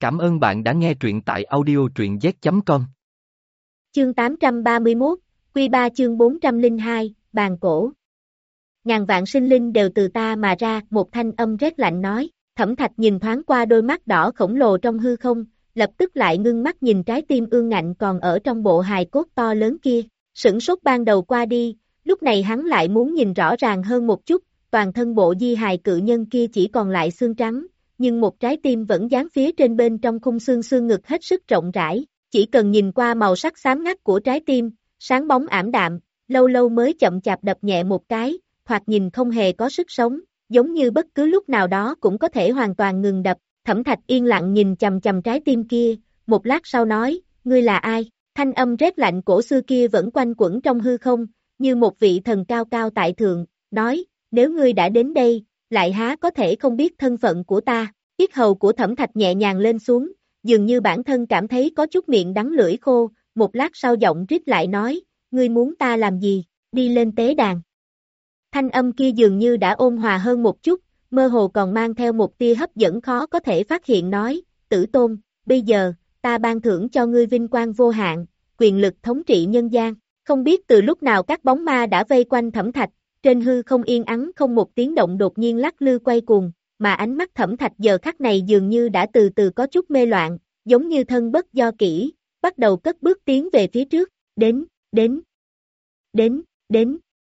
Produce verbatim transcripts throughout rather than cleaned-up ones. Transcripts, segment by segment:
Cảm ơn bạn đã nghe truyện tại audio truyện z chấm com. Chương tám trăm ba mươi mốt, Quy ba chương bốn trăm lẻ hai, bàn cổ. Ngàn vạn sinh linh đều từ ta mà ra, một thanh âm rét lạnh nói. Thẩm Thạch nhìn thoáng qua đôi mắt đỏ khổng lồ trong hư không, lập tức lại ngưng mắt nhìn trái tim ương ngạnh còn ở trong bộ hài cốt to lớn kia. Sửng sốt ban đầu qua đi, lúc này hắn lại muốn nhìn rõ ràng hơn một chút, toàn thân bộ di hài cự nhân kia chỉ còn lại xương trắng, nhưng một trái tim vẫn dán phía trên bên trong khung xương xương ngực hết sức rộng rãi. Chỉ cần nhìn qua màu sắc xám ngắt của trái tim, sáng bóng ảm đạm, lâu lâu mới chậm chạp đập nhẹ một cái, thoạt nhìn không hề có sức sống, giống như bất cứ lúc nào đó cũng có thể hoàn toàn ngừng đập. Thẩm Thạch yên lặng nhìn chằm chằm trái tim kia, một lát sau nói, ngươi là ai? Thanh âm rét lạnh cổ xưa kia vẫn quanh quẩn trong hư không, như một vị thần cao cao tại thượng, nói, nếu ngươi đã đến đây, lại há có thể không biết thân phận của ta. Yết hầu của Thẩm Thạch nhẹ nhàng lên xuống, dường như bản thân cảm thấy có chút miệng đắng lưỡi khô, một lát sau giọng rít lại nói, ngươi muốn ta làm gì, đi lên tế đàn. Thanh âm kia dường như đã ôn hòa hơn một chút, mơ hồ còn mang theo một tia hấp dẫn khó có thể phát hiện nói, Tử Tôn, bây giờ, ta ban thưởng cho ngươi vinh quang vô hạn, quyền lực thống trị nhân gian. Không biết từ lúc nào các bóng ma đã vây quanh Thẩm Thạch, trên hư không yên ắng không một tiếng động đột nhiên lắc lư quay cuồng, mà ánh mắt Thẩm Thạch giờ khắc này dường như đã từ từ có chút mê loạn, giống như thân bất do kỹ, bắt đầu cất bước tiến về phía trước, đến, đến, đến, đến,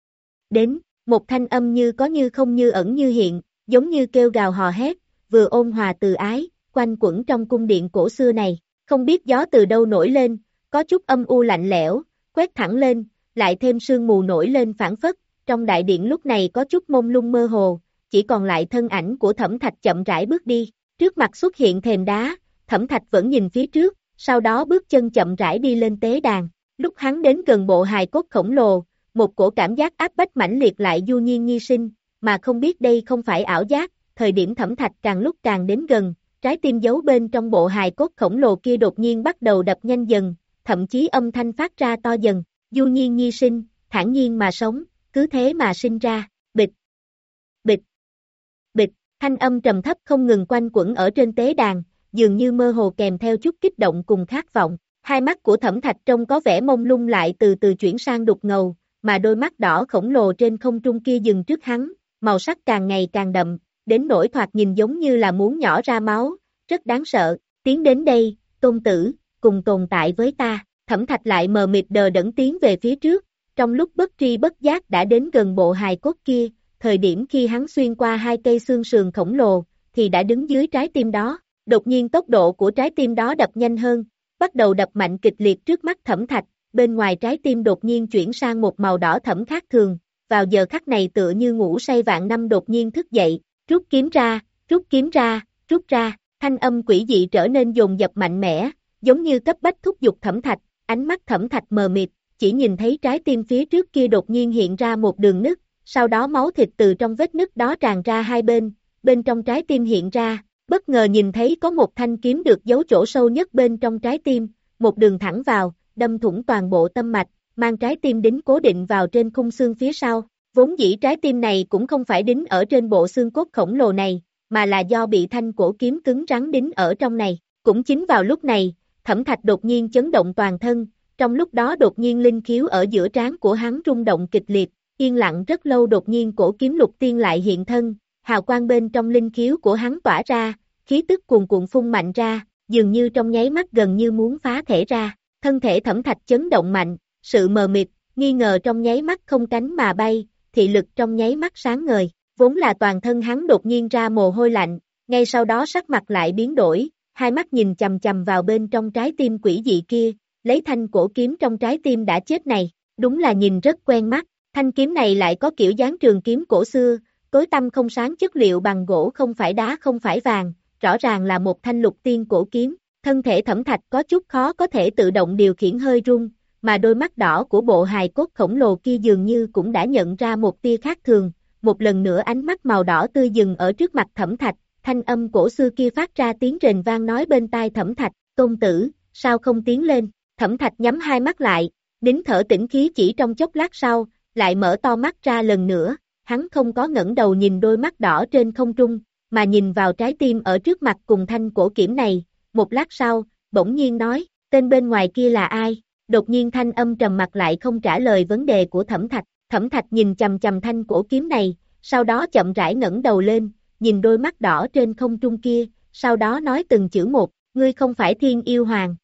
đến, một thanh âm như có như không như ẩn như hiện, giống như kêu gào hò hét, vừa ôn hòa từ ái, quanh quẩn trong cung điện cổ xưa này, không biết gió từ đâu nổi lên, có chút âm u lạnh lẽo, quét thẳng lên, lại thêm sương mù nổi lên phảng phất, trong đại điện lúc này có chút mông lung mơ hồ, chỉ còn lại thân ảnh của Thẩm Thạch chậm rãi bước đi, trước mặt xuất hiện thềm đá, Thẩm Thạch vẫn nhìn phía trước, sau đó bước chân chậm rãi đi lên tế đàn, lúc hắn đến gần bộ hài cốt khổng lồ, một cổ cảm giác áp bách mãnh liệt lại du nhiên nhi sinh, mà không biết đây không phải ảo giác, thời điểm Thẩm Thạch càng lúc càng đến gần, trái tim giấu bên trong bộ hài cốt khổng lồ kia đột nhiên bắt đầu đập nhanh dần, thậm chí âm thanh phát ra to dần, du nhiên nhi sinh, thản nhiên mà sống, cứ thế mà sinh ra, bịch, bịch, bịch, thanh âm trầm thấp không ngừng quanh quẩn ở trên tế đàn, dường như mơ hồ kèm theo chút kích động cùng khát vọng, hai mắt của Thẩm Thạch trông có vẻ mông lung lại từ từ chuyển sang đục ngầu, mà đôi mắt đỏ khổng lồ trên không trung kia dừng trước hắn, màu sắc càng ngày càng đậm, đến nỗi thoạt nhìn giống như là muốn nhỏ ra máu, rất đáng sợ, tiến đến đây, tôn tử, cùng tồn tại với ta, Thẩm Thạch lại mờ mịt đờ đẫn tiến về phía trước, trong lúc bất tri bất giác đã đến gần bộ hài cốt kia, thời điểm khi hắn xuyên qua hai cây xương sườn khổng lồ, thì đã đứng dưới trái tim đó, đột nhiên tốc độ của trái tim đó đập nhanh hơn, bắt đầu đập mạnh kịch liệt trước mắt Thẩm Thạch, bên ngoài trái tim đột nhiên chuyển sang một màu đỏ thẫm khác thường, vào giờ khắc này tựa như ngủ say vạn năm đột nhiên thức dậy, rút kiếm ra, rút kiếm ra, rút ra, thanh âm quỷ dị trở nên dồn dập mạnh mẽ, giống như cấp bách thúc giục Thẩm Thạch, ánh mắt Thẩm Thạch mờ mịt, chỉ nhìn thấy trái tim phía trước kia đột nhiên hiện ra một đường nứt, sau đó máu thịt từ trong vết nứt đó tràn ra hai bên, bên trong trái tim hiện ra, bất ngờ nhìn thấy có một thanh kiếm được giấu chỗ sâu nhất bên trong trái tim, một đường thẳng vào, đâm thủng toàn bộ tâm mạch, mang trái tim đính cố định vào trên khung xương phía sau, vốn dĩ trái tim này cũng không phải đính ở trên bộ xương cốt khổng lồ này, mà là do bị thanh cổ kiếm cứng rắn đính ở trong này, cũng chính vào lúc này, Thẩm Thạch đột nhiên chấn động toàn thân, trong lúc đó đột nhiên linh khiếu ở giữa trán của hắn rung động kịch liệt, yên lặng rất lâu đột nhiên cổ kiếm lục tiên lại hiện thân, hào quang bên trong linh khiếu của hắn tỏa ra, khí tức cuồn cuộn phun mạnh ra, dường như trong nháy mắt gần như muốn phá thể ra, thân thể Thẩm Thạch chấn động mạnh, sự mờ mịt, nghi ngờ trong nháy mắt không cánh mà bay, thị lực trong nháy mắt sáng ngời, vốn là toàn thân hắn đột nhiên ra mồ hôi lạnh, ngay sau đó sắc mặt lại biến đổi, hai mắt nhìn chằm chằm vào bên trong trái tim quỷ dị kia, lấy thanh cổ kiếm trong trái tim đã chết này, đúng là nhìn rất quen mắt, thanh kiếm này lại có kiểu dáng trường kiếm cổ xưa, tối tăm không sáng, chất liệu bằng gỗ không phải đá không phải vàng, rõ ràng là một thanh lục tiên cổ kiếm, thân thể Thẩm Thạch có chút khó có thể tự động điều khiển hơi rung, mà đôi mắt đỏ của bộ hài cốt khổng lồ kia dường như cũng đã nhận ra một tia khác thường, một lần nữa ánh mắt màu đỏ tươi dừng ở trước mặt Thẩm Thạch, thanh âm cổ xưa kia phát ra tiếng rền vang nói bên tai Thẩm Thạch, tôn tử, sao không tiến lên, Thẩm Thạch nhắm hai mắt lại, nín thở tĩnh khí chỉ trong chốc lát sau, lại mở to mắt ra lần nữa, hắn không có ngẩng đầu nhìn đôi mắt đỏ trên không trung, mà nhìn vào trái tim ở trước mặt cùng thanh cổ kiếm này, một lát sau, bỗng nhiên nói, tên bên ngoài kia là ai? Đột nhiên thanh âm trầm mặc lại không trả lời vấn đề của Thẩm Thạch, Thẩm Thạch nhìn chằm chằm thanh cổ kiếm này, sau đó chậm rãi ngẩng đầu lên, nhìn đôi mắt đỏ trên không trung kia, sau đó nói từng chữ một, ngươi không phải Thiên Yêu Hoàng.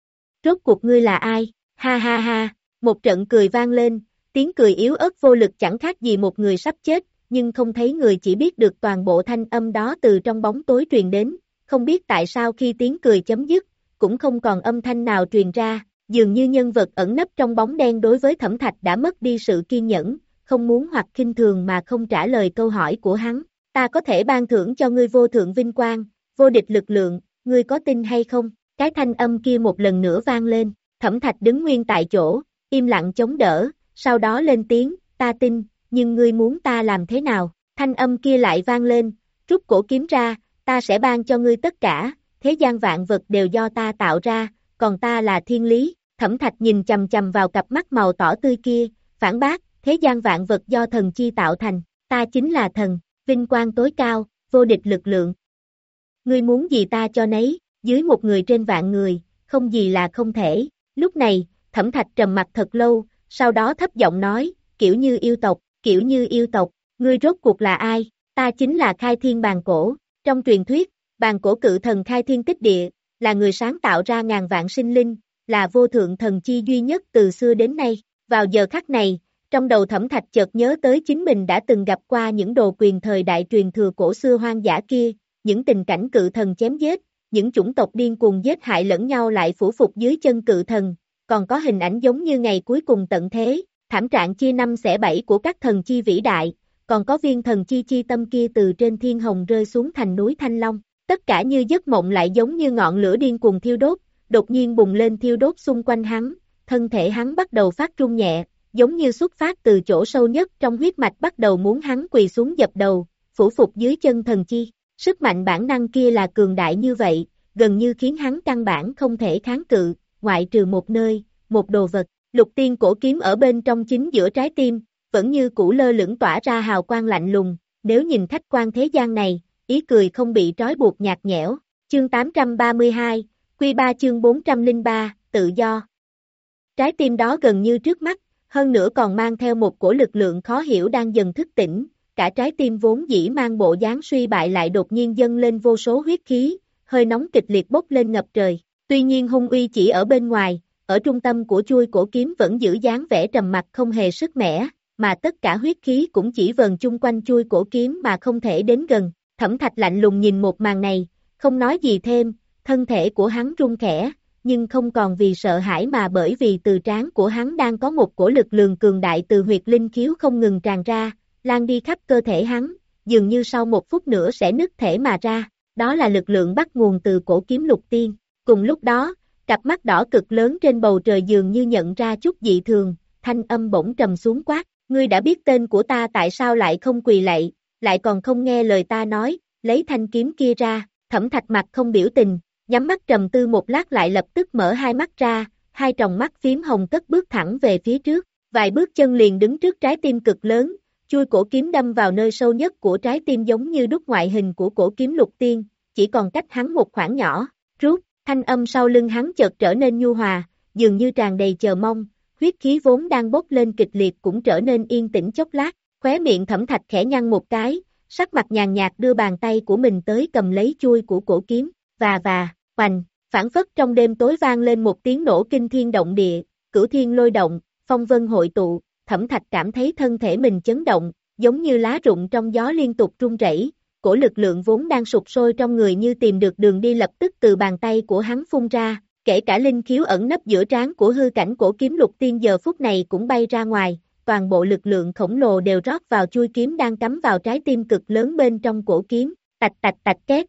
Rốt cuộc ngươi là ai? Ha ha ha, một trận cười vang lên, tiếng cười yếu ớt vô lực chẳng khác gì một người sắp chết, nhưng không thấy người chỉ biết được toàn bộ thanh âm đó từ trong bóng tối truyền đến, không biết tại sao khi tiếng cười chấm dứt, cũng không còn âm thanh nào truyền ra, dường như nhân vật ẩn nấp trong bóng đen đối với Thẩm Thạch đã mất đi sự kiên nhẫn, không muốn hoặc khinh thường mà không trả lời câu hỏi của hắn. Ta có thể ban thưởng cho ngươi vô thượng vinh quang, vô địch lực lượng, ngươi có tin hay không? Cái thanh âm kia một lần nữa vang lên, Thẩm Thạch đứng nguyên tại chỗ, im lặng chống đỡ, sau đó lên tiếng, ta tin, nhưng ngươi muốn ta làm thế nào? Thanh âm kia lại vang lên, rút cổ kiếm ra, ta sẽ ban cho ngươi tất cả, thế gian vạn vật đều do ta tạo ra, còn ta là thiên lý. Thẩm Thạch nhìn chầm chầm vào cặp mắt màu tỏ tươi kia, phản bác, thế gian vạn vật do thần chi tạo thành, ta chính là thần, vinh quang tối cao, vô địch lực lượng. Ngươi muốn gì ta cho nấy, dưới một người trên vạn người, không gì là không thể. Lúc này, Thẩm Thạch trầm mặt thật lâu, sau đó thấp giọng nói, kiểu như yêu tộc, kiểu như yêu tộc, ngươi rốt cuộc là ai? Ta chính là Khai Thiên Bàn Cổ, trong truyền thuyết, Bàn Cổ cự thần khai thiên tích địa, là người sáng tạo ra ngàn vạn sinh linh, là vô thượng thần chi duy nhất từ xưa đến nay. Vào giờ khắc này, trong đầu Thẩm Thạch chợt nhớ tới chính mình đã từng gặp qua những đồ quyền thời đại truyền thừa cổ xưa hoang dã kia, những tình cảnh cự thần chém giết, những chủng tộc điên cuồng giết hại lẫn nhau lại phủ phục dưới chân cự thần, còn có hình ảnh giống như ngày cuối cùng tận thế, thảm trạng chia năm xẻ bảy của các thần chi vĩ đại, còn có viên thần chi chi tâm kia từ trên thiên hồng rơi xuống thành núi Thanh Long, tất cả như giấc mộng lại giống như ngọn lửa điên cuồng thiêu đốt, đột nhiên bùng lên thiêu đốt xung quanh hắn, thân thể hắn bắt đầu phát run nhẹ, giống như xuất phát từ chỗ sâu nhất trong huyết mạch bắt đầu muốn hắn quỳ xuống dập đầu, phủ phục dưới chân thần chi. Sức mạnh bản năng kia là cường đại như vậy, gần như khiến hắn căn bản không thể kháng cự, ngoại trừ một nơi, một đồ vật. Lục tiên cổ kiếm ở bên trong chính giữa trái tim, vẫn như cũ lơ lửng tỏa ra hào quang lạnh lùng, nếu nhìn khách quan thế gian này, ý cười không bị trói buộc nhạt nhẽo. Chương tám trăm ba mươi hai, Quy ba chương bốn trăm lẻ ba, tự do. Trái tim đó gần như trước mắt, hơn nữa còn mang theo một cổ lực lượng khó hiểu đang dần thức tỉnh, cả trái tim vốn dĩ mang bộ dáng suy bại lại đột nhiên dâng lên vô số huyết khí, hơi nóng kịch liệt bốc lên ngập trời. Tuy nhiên hung uy chỉ ở bên ngoài, ở trung tâm của chuôi cổ kiếm vẫn giữ dáng vẻ trầm mặc không hề sức mẻ, mà tất cả huyết khí cũng chỉ vờn chung quanh chuôi cổ kiếm mà không thể đến gần. Thẩm Thạch lạnh lùng nhìn một màn này, không nói gì thêm, thân thể của hắn run khẽ, nhưng không còn vì sợ hãi mà bởi vì từ trán của hắn đang có một cổ lực lượng cường đại từ huyệt linh khiếu không ngừng tràn ra, lan đi khắp cơ thể hắn, dường như sau một phút nữa sẽ nứt thể mà ra, đó là lực lượng bắt nguồn từ cổ kiếm lục tiên. Cùng lúc đó, cặp mắt đỏ cực lớn trên bầu trời dường như nhận ra chút dị thường, thanh âm bỗng trầm xuống quát, ngươi đã biết tên của ta tại sao lại không quỳ lạy, lại còn không nghe lời ta nói, lấy thanh kiếm kia ra. Thẩm Thạch mặt không biểu tình, nhắm mắt trầm tư một lát lại lập tức mở hai mắt ra, hai tròng mắt phím hồng cất bước thẳng về phía trước, vài bước chân liền đứng trước trái tim cực lớn, chui cổ kiếm đâm vào nơi sâu nhất của trái tim giống như đúc ngoại hình của cổ kiếm lục tiên, chỉ còn cách hắn một khoảng nhỏ, rút, thanh âm sau lưng hắn chợt trở nên nhu hòa, dường như tràn đầy chờ mong, huyết khí vốn đang bốc lên kịch liệt cũng trở nên yên tĩnh chốc lát, khóe miệng Thẩm Thạch khẽ nhăn một cái, sắc mặt nhàn nhạt đưa bàn tay của mình tới cầm lấy chui của cổ kiếm, và và, oành, phảng phất trong đêm tối vang lên một tiếng nổ kinh thiên động địa, cửu thiên lôi động, phong vân hội tụ, Thẩm Thạch cảm thấy thân thể mình chấn động, giống như lá rụng trong gió liên tục rung rẩy, cổ lực lượng vốn đang sụp sôi trong người như tìm được đường đi lập tức từ bàn tay của hắn phun ra, kể cả linh khiếu ẩn nấp giữa trán của hư cảnh cổ kiếm lục tiên giờ phút này cũng bay ra ngoài, toàn bộ lực lượng khổng lồ đều rót vào chui kiếm đang cắm vào trái tim cực lớn bên trong cổ kiếm, tạch tạch tạch két.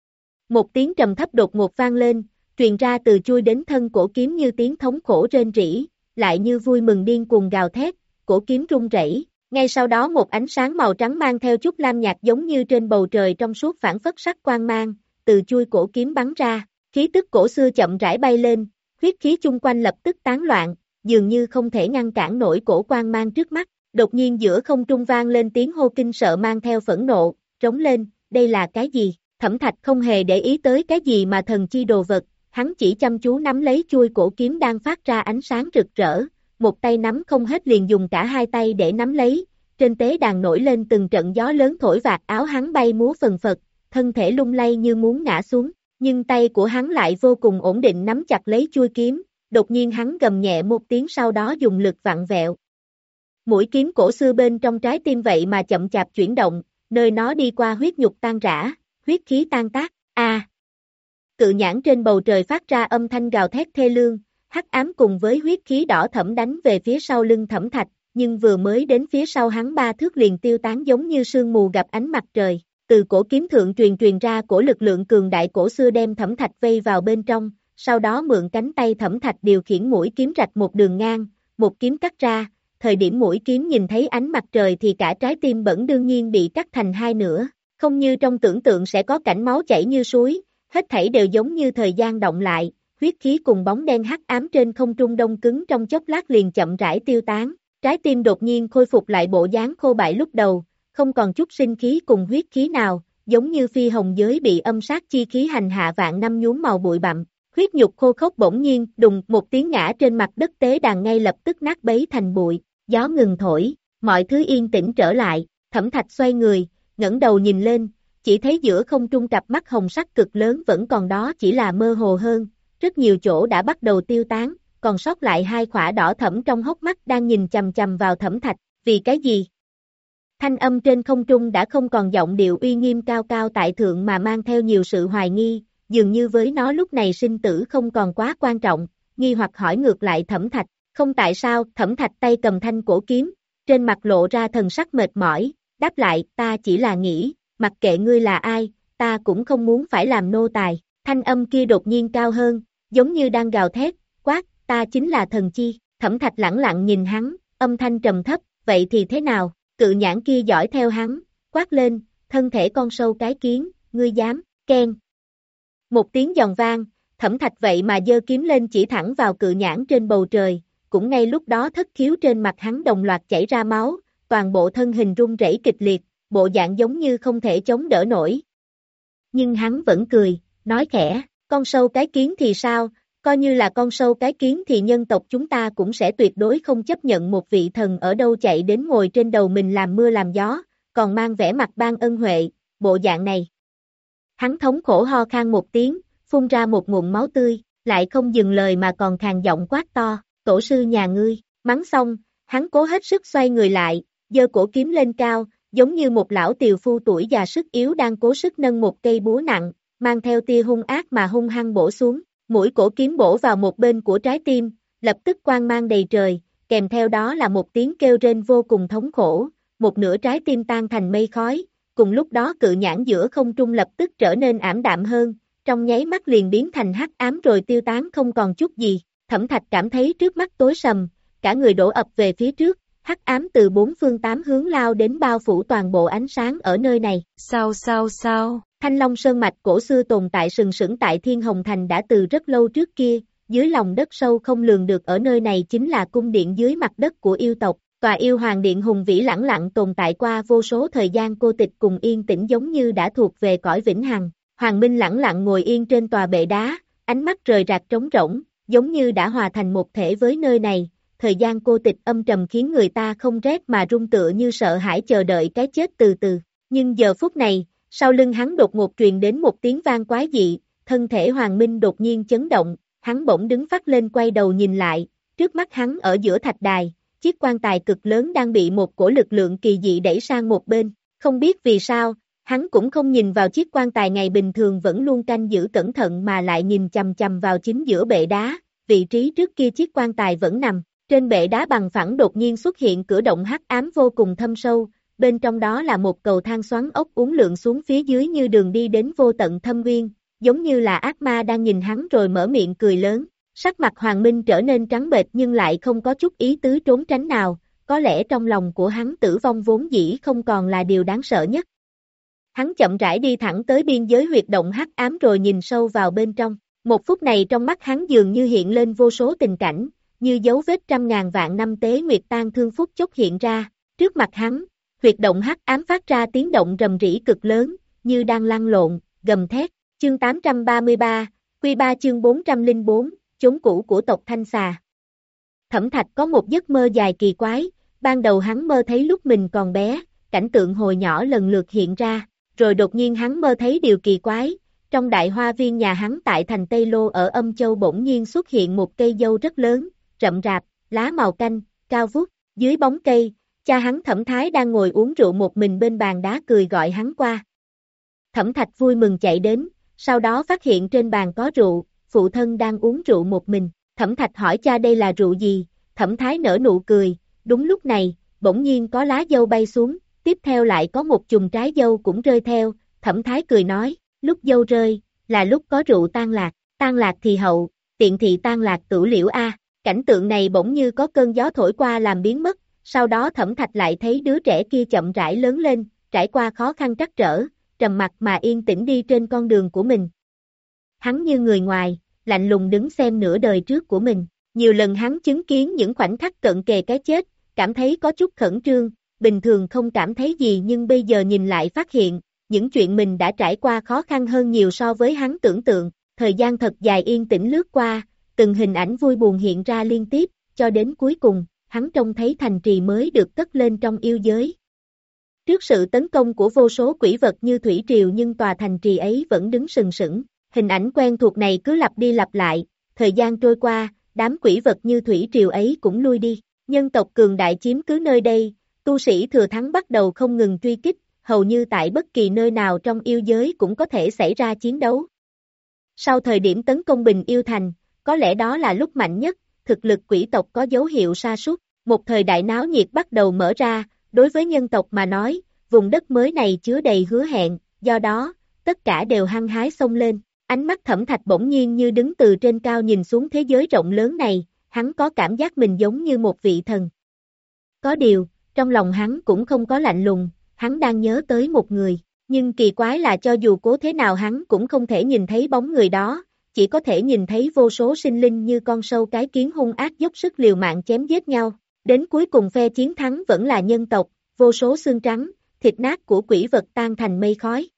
Một tiếng trầm thấp đột ngột vang lên, truyền ra từ chui đến thân cổ kiếm như tiếng thống khổ rên rỉ, lại như vui mừng điên cuồng gào thét, cổ kiếm rung rẩy. Ngay sau đó một ánh sáng màu trắng mang theo chút lam nhạt giống như trên bầu trời trong suốt phản phất sắc quang mang, từ chui cổ kiếm bắn ra, khí tức cổ xưa chậm rãi bay lên, huyết khí chung quanh lập tức tán loạn, dường như không thể ngăn cản nổi cổ quang mang trước mắt, đột nhiên giữa không trung vang lên tiếng hô kinh sợ mang theo phẫn nộ, trống lên, đây là cái gì? Thẩm Thạch không hề để ý tới cái gì mà thần chi đồ vật, hắn chỉ chăm chú nắm lấy chuôi cổ kiếm đang phát ra ánh sáng rực rỡ, một tay nắm không hết liền dùng cả hai tay để nắm lấy, trên tế đàn nổi lên từng trận gió lớn thổi vạt áo hắn bay múa phần phật, thân thể lung lay như muốn ngã xuống, nhưng tay của hắn lại vô cùng ổn định nắm chặt lấy chuôi kiếm, đột nhiên hắn gầm nhẹ một tiếng sau đó dùng lực vặn vẹo. Mũi kiếm cổ xưa bên trong trái tim vậy mà chậm chạp chuyển động, nơi nó đi qua huyết nhục tan rã, huyết khí tan tác, a. À. Cự nhãn trên bầu trời phát ra âm thanh gào thét thê lương, hắc ám cùng với huyết khí đỏ thẫm đánh về phía sau lưng Thẩm Thạch, nhưng vừa mới đến phía sau hắn ba thước liền tiêu tán giống như sương mù gặp ánh mặt trời. Từ cổ kiếm thượng truyền truyền ra cổ lực lượng cường đại cổ xưa đem Thẩm Thạch vây vào bên trong, sau đó mượn cánh tay Thẩm Thạch điều khiển mũi kiếm rạch một đường ngang, một kiếm cắt ra, thời điểm mũi kiếm nhìn thấy ánh mặt trời thì cả trái tim bẩn đương nhiên bị cắt thành hai nửa, không như trong tưởng tượng sẽ có cảnh máu chảy như suối, hết thảy đều giống như thời gian động lại, huyết khí cùng bóng đen hắc ám trên không trung đông cứng trong chốc lát liền chậm rãi tiêu tán, trái tim đột nhiên khôi phục lại bộ dáng khô bại lúc đầu, không còn chút sinh khí cùng huyết khí nào, giống như phi hồng giới bị âm sát chi khí hành hạ vạn năm nhuốm màu bụi bặm, huyết nhục khô khốc bỗng nhiên, đùng một tiếng ngã trên mặt đất tế đàn ngay lập tức nát bấy thành bụi, gió ngừng thổi, mọi thứ yên tĩnh trở lại, Thẩm Thạch xoay người, ngẩng đầu nhìn lên, chỉ thấy giữa không trung cặp mắt hồng sắc cực lớn vẫn còn đó chỉ là mơ hồ hơn, rất nhiều chỗ đã bắt đầu tiêu tán, còn sót lại hai khỏa đỏ thẫm trong hốc mắt đang nhìn chằm chằm vào Thẩm Thạch, vì cái gì? Thanh âm trên không trung đã không còn giọng điệu uy nghiêm cao cao tại thượng mà mang theo nhiều sự hoài nghi, dường như với nó lúc này sinh tử không còn quá quan trọng, nghi hoặc hỏi ngược lại Thẩm Thạch, không tại sao, Thẩm Thạch tay cầm thanh cổ kiếm, trên mặt lộ ra thần sắc mệt mỏi, đáp lại, ta chỉ là nghĩ, mặc kệ ngươi là ai, ta cũng không muốn phải làm nô tài, thanh âm kia đột nhiên cao hơn, giống như đang gào thét, quát, ta chính là thần chi, Thẩm Thạch lẳng lặng nhìn hắn, âm thanh trầm thấp, vậy thì thế nào, cự nhãn kia dõi theo hắn, quát lên, thân thể con sâu cái kiến, ngươi dám, keng. Một tiếng giòn vang, Thẩm Thạch vậy mà giơ kiếm lên chỉ thẳng vào cự nhãn trên bầu trời, cũng ngay lúc đó thất khiếu trên mặt hắn đồng loạt chảy ra máu, toàn bộ thân hình run rẩy kịch liệt, bộ dạng giống như không thể chống đỡ nổi. Nhưng hắn vẫn cười, nói khẽ, con sâu cái kiến thì sao, coi như là con sâu cái kiến thì nhân tộc chúng ta cũng sẽ tuyệt đối không chấp nhận một vị thần ở đâu chạy đến ngồi trên đầu mình làm mưa làm gió, còn mang vẻ mặt ban ân huệ, bộ dạng này. Hắn thống khổ ho khan một tiếng, phun ra một ngụm máu tươi, lại không dừng lời mà còn khàn giọng quát to, tổ sư nhà ngươi, mắng xong, hắn cố hết sức xoay người lại, giơ cổ kiếm lên cao, giống như một lão tiều phu tuổi già sức yếu đang cố sức nâng một cây búa nặng, mang theo tia hung ác mà hung hăng bổ xuống, mũi cổ kiếm bổ vào một bên của trái tim, lập tức quang mang đầy trời, kèm theo đó là một tiếng kêu rên vô cùng thống khổ, một nửa trái tim tan thành mây khói, cùng lúc đó cự nhãn giữa không trung lập tức trở nên ảm đạm hơn, trong nháy mắt liền biến thành hắc ám rồi tiêu tán không còn chút gì, Thẩm Thạch cảm thấy trước mắt tối sầm, cả người đổ ập về phía trước, hắc ám từ bốn phương tám hướng lao đến bao phủ toàn bộ ánh sáng ở nơi này. Sao sao sao? Thanh Long Sơn mạch cổ xưa tồn tại sừng sững tại Thiên Hồng Thành đã từ rất lâu trước kia, dưới lòng đất sâu không lường được ở nơi này chính là cung điện dưới mặt đất của yêu tộc, tòa yêu hoàng điện hùng vĩ lẳng lặng tồn tại qua vô số thời gian cô tịch cùng yên tĩnh giống như đã thuộc về cõi vĩnh hằng. Hoàng Minh lẳng lặng ngồi yên trên tòa bệ đá, ánh mắt rời rạc trống rỗng, giống như đã hòa thành một thể với nơi này. Thời gian cô tịch âm trầm khiến người ta không rét mà run tựa như sợ hãi chờ đợi cái chết từ từ. Nhưng giờ phút này, sau lưng hắn đột ngột truyền đến một tiếng vang quái dị, thân thể Hoàng Minh đột nhiên chấn động, hắn bỗng đứng phát lên quay đầu nhìn lại, trước mắt hắn ở giữa thạch đài, chiếc quan tài cực lớn đang bị một cổ lực lượng kỳ dị đẩy sang một bên, không biết vì sao, hắn cũng không nhìn vào chiếc quan tài ngày bình thường vẫn luôn canh giữ cẩn thận mà lại nhìn chằm chằm vào chính giữa bệ đá, vị trí trước kia chiếc quan tài vẫn nằm. Trên bệ đá bằng phẳng đột nhiên xuất hiện cửa động hắc ám vô cùng thâm sâu, bên trong đó là một cầu thang xoắn ốc uốn lượn xuống phía dưới như đường đi đến vô tận thâm nguyên, giống như là ác ma đang nhìn hắn rồi mở miệng cười lớn. Sắc mặt Hoàng Minh trở nên trắng bệch nhưng lại không có chút ý tứ trốn tránh nào, có lẽ trong lòng của hắn tử vong vốn dĩ không còn là điều đáng sợ nhất. Hắn chậm rãi đi thẳng tới biên giới huyệt động hắc ám rồi nhìn sâu vào bên trong, một phút này trong mắt hắn dường như hiện lên vô số tình cảnh, như dấu vết trăm ngàn vạn năm tế nguyệt tan thương phút chốc hiện ra, trước mặt hắn, huyệt động hắc ám phát ra tiếng động rầm rĩ cực lớn, như đang lăn lộn, gầm thét, chương tám trăm ba mươi ba, Quy ba chương bốn trăm lẻ bốn, chốn cũ của tộc Thanh Xà. Thẩm Thạch có một giấc mơ dài kỳ quái, ban đầu hắn mơ thấy lúc mình còn bé, cảnh tượng hồi nhỏ lần lượt hiện ra, rồi đột nhiên hắn mơ thấy điều kỳ quái, trong đại hoa viên nhà hắn tại thành Tây Lô ở Âm Châu bỗng nhiên xuất hiện một cây dâu rất lớn, rậm rạp, lá màu canh, cao vút, dưới bóng cây, cha hắn Thẩm Thái đang ngồi uống rượu một mình bên bàn đá cười gọi hắn qua. Thẩm Thạch vui mừng chạy đến, sau đó phát hiện trên bàn có rượu, phụ thân đang uống rượu một mình, Thẩm Thạch hỏi cha đây là rượu gì, Thẩm Thái nở nụ cười, đúng lúc này, bỗng nhiên có lá dâu bay xuống, tiếp theo lại có một chùm trái dâu cũng rơi theo, Thẩm Thái cười nói, lúc dâu rơi, là lúc có rượu tan lạc, tan lạc thì hậu, tiện thị tan lạc tửu liễu a. Cảnh tượng này bỗng như có cơn gió thổi qua làm biến mất, sau đó Thẩm Thạch lại thấy đứa trẻ kia chậm rãi lớn lên, trải qua khó khăn trắc trở, trầm mặc mà yên tĩnh đi trên con đường của mình. Hắn như người ngoài, lạnh lùng đứng xem nửa đời trước của mình, nhiều lần hắn chứng kiến những khoảnh khắc cận kề cái chết, cảm thấy có chút khẩn trương, bình thường không cảm thấy gì nhưng bây giờ nhìn lại phát hiện, những chuyện mình đã trải qua khó khăn hơn nhiều so với hắn tưởng tượng, thời gian thật dài yên tĩnh lướt qua, từng hình ảnh vui buồn hiện ra liên tiếp, cho đến cuối cùng, hắn trông thấy thành trì mới được cất lên trong yêu giới. Trước sự tấn công của vô số quỷ vật như thủy triều nhưng tòa thành trì ấy vẫn đứng sừng sững, hình ảnh quen thuộc này cứ lặp đi lặp lại, thời gian trôi qua, đám quỷ vật như thủy triều ấy cũng lui đi, nhân tộc cường đại chiếm cứ nơi đây, tu sĩ thừa thắng bắt đầu không ngừng truy kích, hầu như tại bất kỳ nơi nào trong yêu giới cũng có thể xảy ra chiến đấu. Sau thời điểm tấn công Bình Yêu Thành, có lẽ đó là lúc mạnh nhất, thực lực quỷ tộc có dấu hiệu sa sút, một thời đại náo nhiệt bắt đầu mở ra, đối với nhân tộc mà nói, vùng đất mới này chứa đầy hứa hẹn, do đó, tất cả đều hăng hái xông lên, ánh mắt Thẩm Thạch bỗng nhiên như đứng từ trên cao nhìn xuống thế giới rộng lớn này, hắn có cảm giác mình giống như một vị thần. Có điều, trong lòng hắn cũng không có lạnh lùng, hắn đang nhớ tới một người, nhưng kỳ quái là cho dù cố thế nào hắn cũng không thể nhìn thấy bóng người đó, chỉ có thể nhìn thấy vô số sinh linh như con sâu cái kiến hung ác dốc sức liều mạng chém giết nhau, đến cuối cùng phe chiến thắng vẫn là nhân tộc, vô số xương trắng, thịt nát của quỷ vật tan thành mây khói.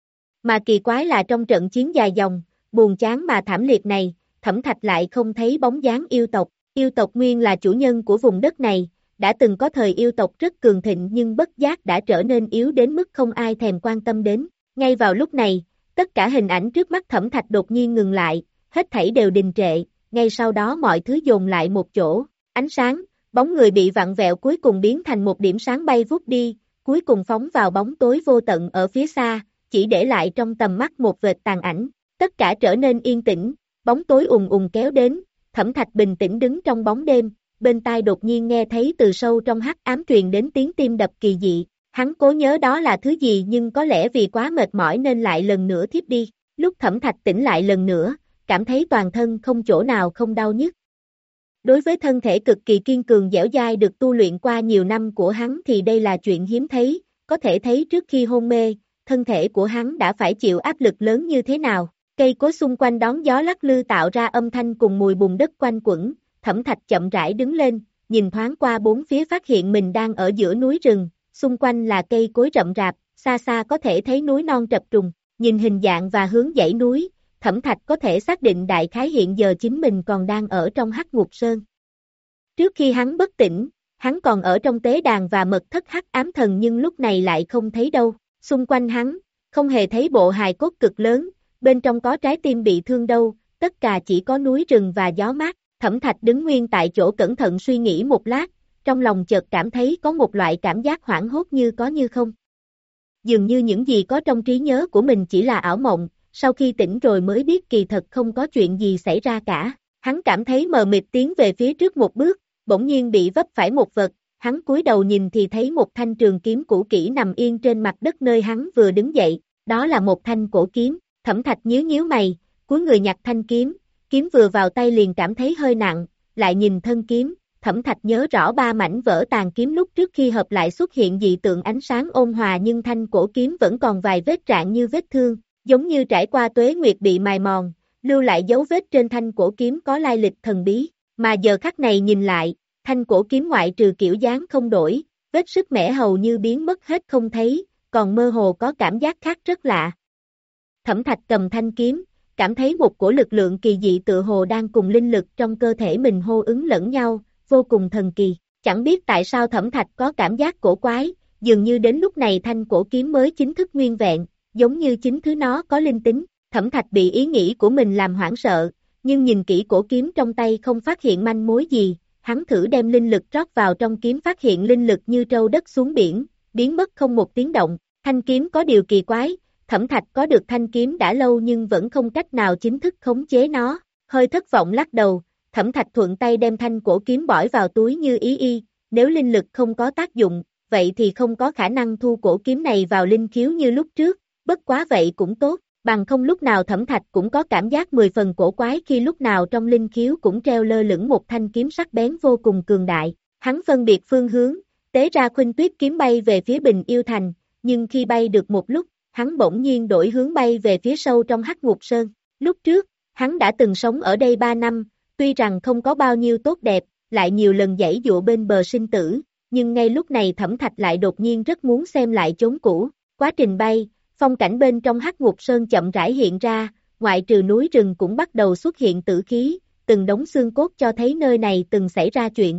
Mà kỳ quái là trong trận chiến dài dòng, buồn chán mà thảm liệt này, Thẩm Thạch lại không thấy bóng dáng yêu tộc, yêu tộc nguyên là chủ nhân của vùng đất này, đã từng có thời yêu tộc rất cường thịnh nhưng bất giác đã trở nên yếu đến mức không ai thèm quan tâm đến, ngay vào lúc này, tất cả hình ảnh trước mắt Thẩm Thạch đột nhiên ngừng lại, hết thảy đều đình trệ, ngay sau đó mọi thứ dồn lại một chỗ, ánh sáng, bóng người bị vặn vẹo cuối cùng biến thành một điểm sáng bay vút đi, cuối cùng phóng vào bóng tối vô tận ở phía xa, chỉ để lại trong tầm mắt một vệt tàn ảnh, tất cả trở nên yên tĩnh, bóng tối ùn ùn kéo đến, Thẩm Thạch bình tĩnh đứng trong bóng đêm, bên tai đột nhiên nghe thấy từ sâu trong hắc ám truyền đến tiếng tim đập kỳ dị, hắn cố nhớ đó là thứ gì nhưng có lẽ vì quá mệt mỏi nên lại lần nữa thiếp đi, lúc Thẩm Thạch tỉnh lại lần nữa, cảm thấy toàn thân không chỗ nào không đau nhức. Đối với thân thể cực kỳ kiên cường dẻo dai được tu luyện qua nhiều năm của hắn thì đây là chuyện hiếm thấy, có thể thấy trước khi hôn mê, thân thể của hắn đã phải chịu áp lực lớn như thế nào, cây cối xung quanh đón gió lắc lư tạo ra âm thanh cùng mùi bùn đất quanh quẩn, Thẩm Thạch chậm rãi đứng lên, nhìn thoáng qua bốn phía phát hiện mình đang ở giữa núi rừng, xung quanh là cây cối rậm rạp, xa xa có thể thấy núi non trập trùng, nhìn hình dạng và hướng dãy núi, Thẩm Thạch có thể xác định đại khái hiện giờ chính mình còn đang ở trong Hắc Ngục Sơn. Trước khi hắn bất tỉnh, hắn còn ở trong tế đàn và mật thất Hắc Ám Thần nhưng lúc này lại không thấy đâu, xung quanh hắn, không hề thấy bộ hài cốt cực lớn, bên trong có trái tim bị thương đâu, tất cả chỉ có núi rừng và gió mát, Thẩm Thạch đứng nguyên tại chỗ cẩn thận suy nghĩ một lát, trong lòng chợt cảm thấy có một loại cảm giác hoảng hốt như có như không. Dường như những gì có trong trí nhớ của mình chỉ là ảo mộng, sau khi tỉnh rồi mới biết kỳ thật không có chuyện gì xảy ra cả, hắn cảm thấy mờ mịt tiến về phía trước một bước, bỗng nhiên bị vấp phải một vật, hắn cúi đầu nhìn thì thấy một thanh trường kiếm cũ kỹ nằm yên trên mặt đất nơi hắn vừa đứng dậy, đó là một thanh cổ kiếm, Thẩm Thạch nhíu nhíu mày, cúi người nhặt thanh kiếm, kiếm vừa vào tay liền cảm thấy hơi nặng, lại nhìn thân kiếm, Thẩm Thạch nhớ rõ ba mảnh vỡ tàn kiếm lúc trước khi hợp lại xuất hiện dị tượng ánh sáng ôn hòa nhưng thanh cổ kiếm vẫn còn vài vết rạn như vết thương, giống như trải qua tuế nguyệt bị mài mòn, lưu lại dấu vết trên thanh cổ kiếm có lai lịch thần bí, mà giờ khắc này nhìn lại, thanh cổ kiếm ngoại trừ kiểu dáng không đổi, vết sức mẻ hầu như biến mất hết không thấy, còn mơ hồ có cảm giác khác rất lạ. Thẩm Thạch cầm thanh kiếm, cảm thấy một cổ lực lượng kỳ dị tự hồ đang cùng linh lực trong cơ thể mình hô ứng lẫn nhau, vô cùng thần kỳ. Chẳng biết tại sao Thẩm Thạch có cảm giác cổ quái, dường như đến lúc này thanh cổ kiếm mới chính thức nguyên vẹn, giống như chính thứ nó có linh tính. Thẩm Thạch bị ý nghĩ của mình làm hoảng sợ, nhưng nhìn kỹ cổ kiếm trong tay không phát hiện manh mối gì, hắn thử đem linh lực rót vào trong kiếm phát hiện linh lực như trâu đất xuống biển, biến mất không một tiếng động. Thanh kiếm có điều kỳ quái, Thẩm Thạch có được thanh kiếm đã lâu nhưng vẫn không cách nào chính thức khống chế nó, hơi thất vọng lắc đầu, Thẩm Thạch thuận tay đem thanh cổ kiếm bỏ vào túi như ý y, nếu linh lực không có tác dụng, vậy thì không có khả năng thu cổ kiếm này vào linh khiếu như lúc trước, bất quá vậy cũng tốt, bằng không lúc nào Thẩm Thạch cũng có cảm giác mười phần cổ quái khi lúc nào trong linh khiếu cũng treo lơ lửng một thanh kiếm sắc bén vô cùng cường đại, hắn phân biệt phương hướng, tế ra khuynh tuyết kiếm bay về phía Bình Yêu Thành, nhưng khi bay được một lúc, hắn bỗng nhiên đổi hướng bay về phía sâu trong Hắc Ngục Sơn. Lúc trước, hắn đã từng sống ở đây ba năm, tuy rằng không có bao nhiêu tốt đẹp, lại nhiều lần giãy dụa bên bờ sinh tử, nhưng ngay lúc này Thẩm Thạch lại đột nhiên rất muốn xem lại chốn cũ. Quá trình bay, phong cảnh bên trong Hắc Ngục Sơn chậm rãi hiện ra, ngoại trừ núi rừng cũng bắt đầu xuất hiện tử khí, từng đống xương cốt cho thấy nơi này từng xảy ra chuyện.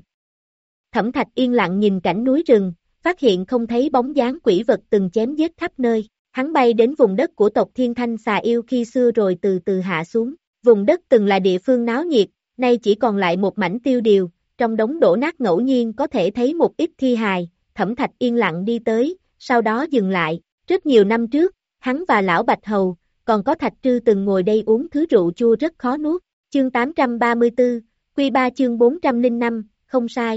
Thẩm Thạch yên lặng nhìn cảnh núi rừng, phát hiện không thấy bóng dáng quỷ vật từng chém giết khắp nơi. Hắn bay đến vùng đất của tộc Thiên Thanh Xà Yêu khi xưa rồi từ từ hạ xuống. Vùng đất từng là địa phương náo nhiệt, nay chỉ còn lại một mảnh tiêu điều, trong đống đổ nát ngẫu nhiên có thể thấy một ít thi hài. Thẩm Thạch yên lặng đi tới, sau đó dừng lại. Rất nhiều năm trước, hắn và lão Bạch Hầu, còn có Thạch Trư từng ngồi đây uống thứ rượu chua rất khó nuốt. Chương tám trăm ba mươi tư, Quy ba chương bốn trăm lẻ năm, không sai.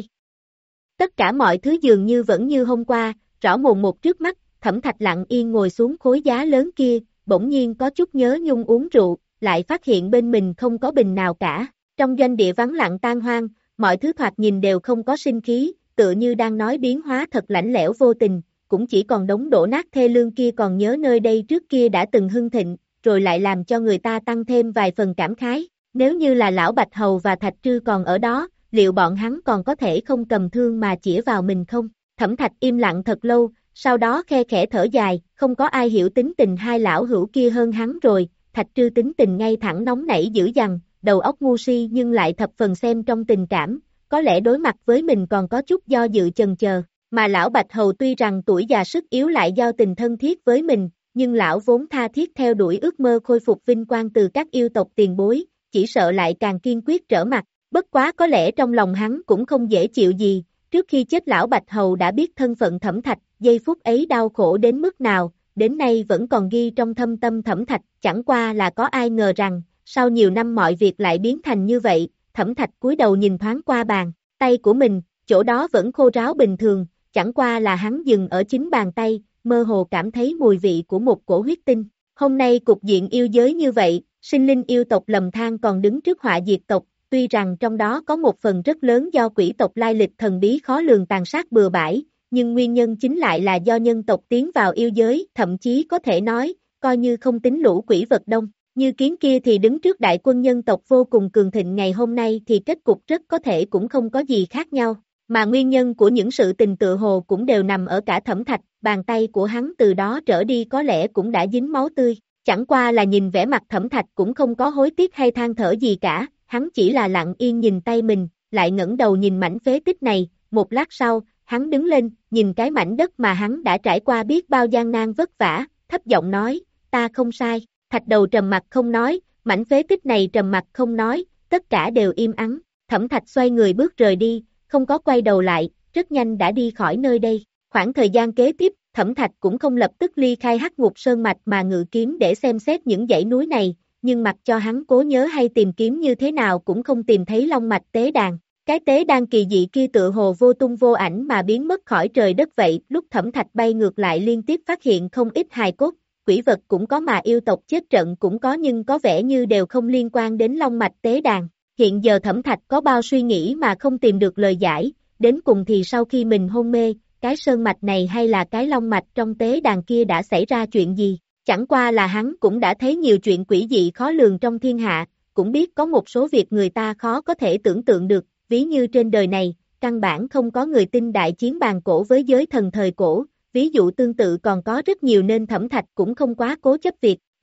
Tất cả mọi thứ dường như vẫn như hôm qua, rõ mồn một trước mắt. Thẩm Thạch lặng yên ngồi xuống khối giá lớn kia, bỗng nhiên có chút nhớ nhung uống rượu, lại phát hiện bên mình không có bình nào cả. Trong doanh địa vắng lặng tan hoang, mọi thứ thoạt nhìn đều không có sinh khí, tựa như đang nói biến hóa thật lạnh lẽo vô tình, cũng chỉ còn đống đổ nát thê lương kia còn nhớ nơi đây trước kia đã từng hưng thịnh, rồi lại làm cho người ta tăng thêm vài phần cảm khái. Nếu như là lão Bạch Hầu và Thạch Trư còn ở đó, liệu bọn hắn còn có thể không cầm thương mà chĩa vào mình không? Thẩm Thạch im lặng thật lâu, sau đó khe khẽ thở dài, không có ai hiểu tính tình hai lão hữu kia hơn hắn rồi. Thạch Trư tính tình ngay thẳng nóng nảy dữ dằn, đầu óc ngu si nhưng lại thập phần xem trong tình cảm, có lẽ đối mặt với mình còn có chút do dự chần chờ, mà lão Bạch Hầu tuy rằng tuổi già sức yếu lại giao tình thân thiết với mình, nhưng lão vốn tha thiết theo đuổi ước mơ khôi phục vinh quang từ các yêu tộc tiền bối, chỉ sợ lại càng kiên quyết trở mặt, bất quá có lẽ trong lòng hắn cũng không dễ chịu gì. Trước khi chết lão Bạch Hầu đã biết thân phận Thẩm Thạch, giây phút ấy đau khổ đến mức nào, đến nay vẫn còn ghi trong thâm tâm Thẩm Thạch, chẳng qua là có ai ngờ rằng, sau nhiều năm mọi việc lại biến thành như vậy. Thẩm Thạch cúi đầu nhìn thoáng qua bàn tay của mình, chỗ đó vẫn khô ráo bình thường, chẳng qua là hắn dừng ở chính bàn tay, mơ hồ cảm thấy mùi vị của một cổ huyết tinh. Hôm nay cục diện yêu giới như vậy, sinh linh yêu tộc lầm than còn đứng trước họa diệt tộc. Tuy rằng trong đó có một phần rất lớn do quỷ tộc lai lịch thần bí khó lường tàn sát bừa bãi, nhưng nguyên nhân chính lại là do nhân tộc tiến vào yêu giới, thậm chí có thể nói, coi như không tính lũ quỷ vật đông. Như kiến kia thì đứng trước đại quân nhân tộc vô cùng cường thịnh ngày hôm nay thì kết cục rất có thể cũng không có gì khác nhau, mà nguyên nhân của những sự tình tự hồ cũng đều nằm ở cả Thẩm Thạch, bàn tay của hắn từ đó trở đi có lẽ cũng đã dính máu tươi, chẳng qua là nhìn vẻ mặt Thẩm Thạch cũng không có hối tiếc hay than thở gì cả. Hắn chỉ là lặng yên nhìn tay mình, lại ngẩng đầu nhìn mảnh phế tích này, một lát sau, hắn đứng lên, nhìn cái mảnh đất mà hắn đã trải qua biết bao gian nan vất vả, thấp giọng nói, ta không sai. Thạch Đầu trầm mặt không nói, mảnh phế tích này trầm mặt không nói, tất cả đều im ắng. Thẩm Thạch xoay người bước rời đi, không có quay đầu lại, rất nhanh đã đi khỏi nơi đây. Khoảng thời gian kế tiếp, Thẩm Thạch cũng không lập tức ly khai Hắc Ngục Sơn mạch mà ngự kiếm để xem xét những dãy núi này. Nhưng mặc cho hắn cố nhớ hay tìm kiếm như thế nào cũng không tìm thấy long mạch tế đàn. Cái tế đàn kỳ dị kia tựa hồ vô tung vô ảnh mà biến mất khỏi trời đất vậy. Lúc Thẩm Thạch bay ngược lại liên tiếp phát hiện không ít hài cốt, quỷ vật cũng có mà yêu tộc chết trận cũng có, nhưng có vẻ như đều không liên quan đến long mạch tế đàn. Hiện giờ Thẩm Thạch có bao suy nghĩ mà không tìm được lời giải, đến cùng thì sau khi mình hôn mê, cái sơn mạch này hay là cái long mạch trong tế đàn kia đã xảy ra chuyện gì? Chẳng qua là hắn cũng đã thấy nhiều chuyện quỷ dị khó lường trong thiên hạ, cũng biết có một số việc người ta khó có thể tưởng tượng được, ví như trên đời này, căn bản không có người tin đại chiến bàn cổ với giới thần thời cổ, ví dụ tương tự còn có rất nhiều nên Thẩm Thạch cũng không quá cố chấp việc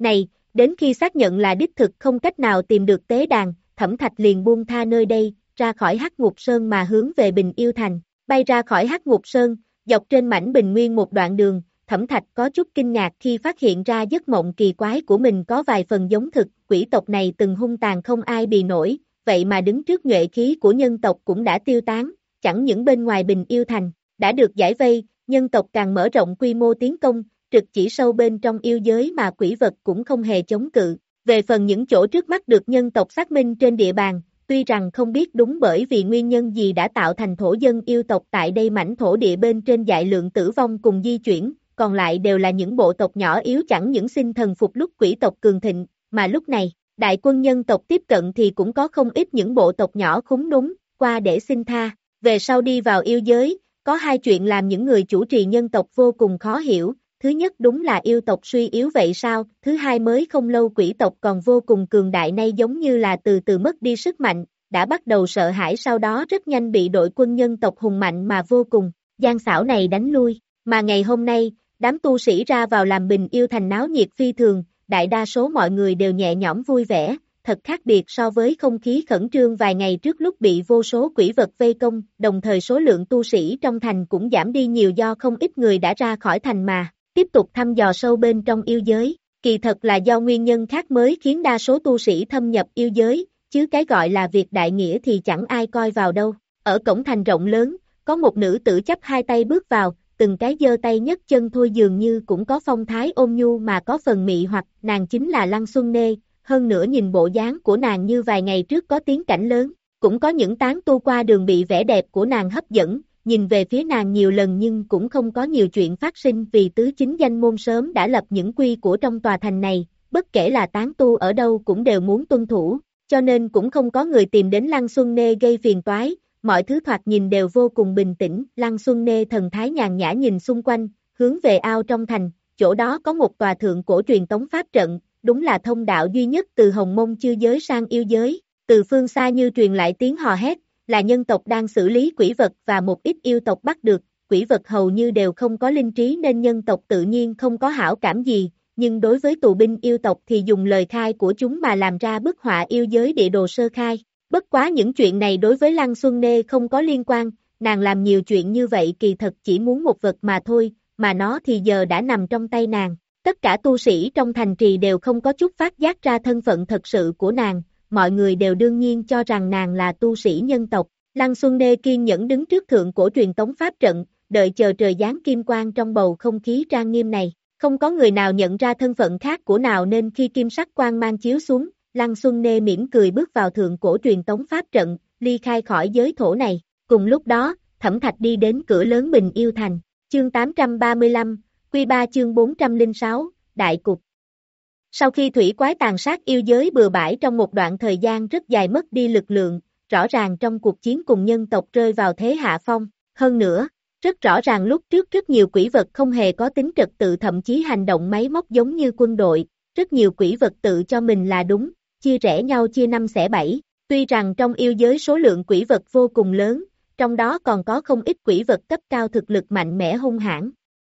này, đến khi xác nhận là đích thực không cách nào tìm được tế đàn, Thẩm Thạch liền buông tha nơi đây, ra khỏi Hắc Ngục Sơn mà hướng về Bình Yêu Thành, bay ra khỏi Hắc Ngục Sơn, dọc trên mảnh bình nguyên một đoạn đường, Thẩm Thạch có chút kinh ngạc khi phát hiện ra giấc mộng kỳ quái của mình có vài phần giống thực, quỷ tộc này từng hung tàn không ai bì nổi, vậy mà đứng trước nhuệ khí của nhân tộc cũng đã tiêu tán, chẳng những bên ngoài Bình Yêu Thành, đã được giải vây, nhân tộc càng mở rộng quy mô tiến công, trực chỉ sâu bên trong yêu giới mà quỷ vật cũng không hề chống cự. Về phần những chỗ trước mắt được nhân tộc xác minh trên địa bàn, tuy rằng không biết đúng bởi vì nguyên nhân gì đã tạo thành thổ dân yêu tộc tại đây mảnh thổ địa bên trên dại lượng tử vong cùng di chuyển, còn lại đều là những bộ tộc nhỏ yếu chẳng những xin thần phục lúc quỷ tộc cường thịnh, mà lúc này, đại quân nhân tộc tiếp cận thì cũng có không ít những bộ tộc nhỏ khúng núm, qua để xin tha. Về sau đi vào yêu giới, có hai chuyện làm những người chủ trì nhân tộc vô cùng khó hiểu. Thứ nhất đúng là yêu tộc suy yếu vậy sao, thứ hai mới không lâu quỷ tộc còn vô cùng cường đại nay giống như là từ từ mất đi sức mạnh, đã bắt đầu sợ hãi sau đó rất nhanh bị đội quân nhân tộc hùng mạnh mà vô cùng, gian xảo này đánh lui, mà ngày hôm nay, đám tu sĩ ra vào làm Bình Yêu Thành náo nhiệt phi thường, đại đa số mọi người đều nhẹ nhõm vui vẻ, thật khác biệt so với không khí khẩn trương vài ngày trước lúc bị vô số quỷ vật vây công, đồng thời số lượng tu sĩ trong thành cũng giảm đi nhiều do không ít người đã ra khỏi thành mà tiếp tục thăm dò sâu bên trong yêu giới, kỳ thật là do nguyên nhân khác mới khiến đa số tu sĩ thâm nhập yêu giới, chứ cái gọi là việc đại nghĩa thì chẳng ai coi vào đâu. Ở cổng thành rộng lớn, có một nữ tử chắp hai tay bước vào, từng cái giơ tay nhấc chân thôi dường như cũng có phong thái ôn nhu mà có phần mị hoặc, nàng chính là Lăng Xuân Nê, hơn nữa nhìn bộ dáng của nàng như vài ngày trước có tiếng cảnh lớn, cũng có những tán tu qua đường bị vẻ đẹp của nàng hấp dẫn, nhìn về phía nàng nhiều lần nhưng cũng không có nhiều chuyện phát sinh vì tứ chính danh môn sớm đã lập những quy của trong tòa thành này, bất kể là tán tu ở đâu cũng đều muốn tuân thủ, cho nên cũng không có người tìm đến Lăng Xuân Nê gây phiền toái, mọi thứ thoạt nhìn đều vô cùng bình tĩnh, Lăng Xuân Nê thần thái nhàn nhã nhìn xung quanh, hướng về ao trong thành, chỗ đó có một tòa thượng cổ truyền tống pháp trận, đúng là thông đạo duy nhất từ Hồng Mông chư giới sang yêu giới, từ phương xa như truyền lại tiếng hò hét, là nhân tộc đang xử lý quỷ vật và một ít yêu tộc bắt được, quỷ vật hầu như đều không có linh trí nên nhân tộc tự nhiên không có hảo cảm gì, nhưng đối với tù binh yêu tộc thì dùng lời khai của chúng mà làm ra bức họa yêu giới địa đồ sơ khai. Bất quá những chuyện này đối với Lăng Xuân Nê không có liên quan, nàng làm nhiều chuyện như vậy kỳ thật chỉ muốn một vật mà thôi, mà nó thì giờ đã nằm trong tay nàng. Tất cả tu sĩ trong thành trì đều không có chút phát giác ra thân phận thật sự của nàng, mọi người đều đương nhiên cho rằng nàng là tu sĩ nhân tộc. Lăng Xuân Nê kiên nhẫn đứng trước thượng cổ truyền tống pháp trận, đợi chờ trời giáng kim quang trong bầu không khí trang nghiêm này. Không có người nào nhận ra thân phận khác của nào nên khi kim sắc quang mang chiếu xuống, Lăng Xuân Nê mỉm cười bước vào thượng cổ truyền tống pháp trận, ly khai khỏi giới thổ này. Cùng lúc đó, Thẩm Thạch đi đến cửa lớn Bình Yêu Thành, chương tám trăm ba mươi lăm, Quy ba chương bốn trăm lẻ sáu, Đại Cục. Sau khi thủy quái tàn sát yêu giới bừa bãi trong một đoạn thời gian rất dài mất đi lực lượng, rõ ràng trong cuộc chiến cùng nhân tộc rơi vào thế hạ phong. Hơn nữa, rất rõ ràng lúc trước rất nhiều quỷ vật không hề có tính trật tự thậm chí hành động máy móc giống như quân đội, rất nhiều quỷ vật tự cho mình là đúng, chia rẽ nhau chia năm xẻ bảy. Tuy rằng trong yêu giới số lượng quỷ vật vô cùng lớn, trong đó còn có không ít quỷ vật cấp cao thực lực mạnh mẽ hung hãn.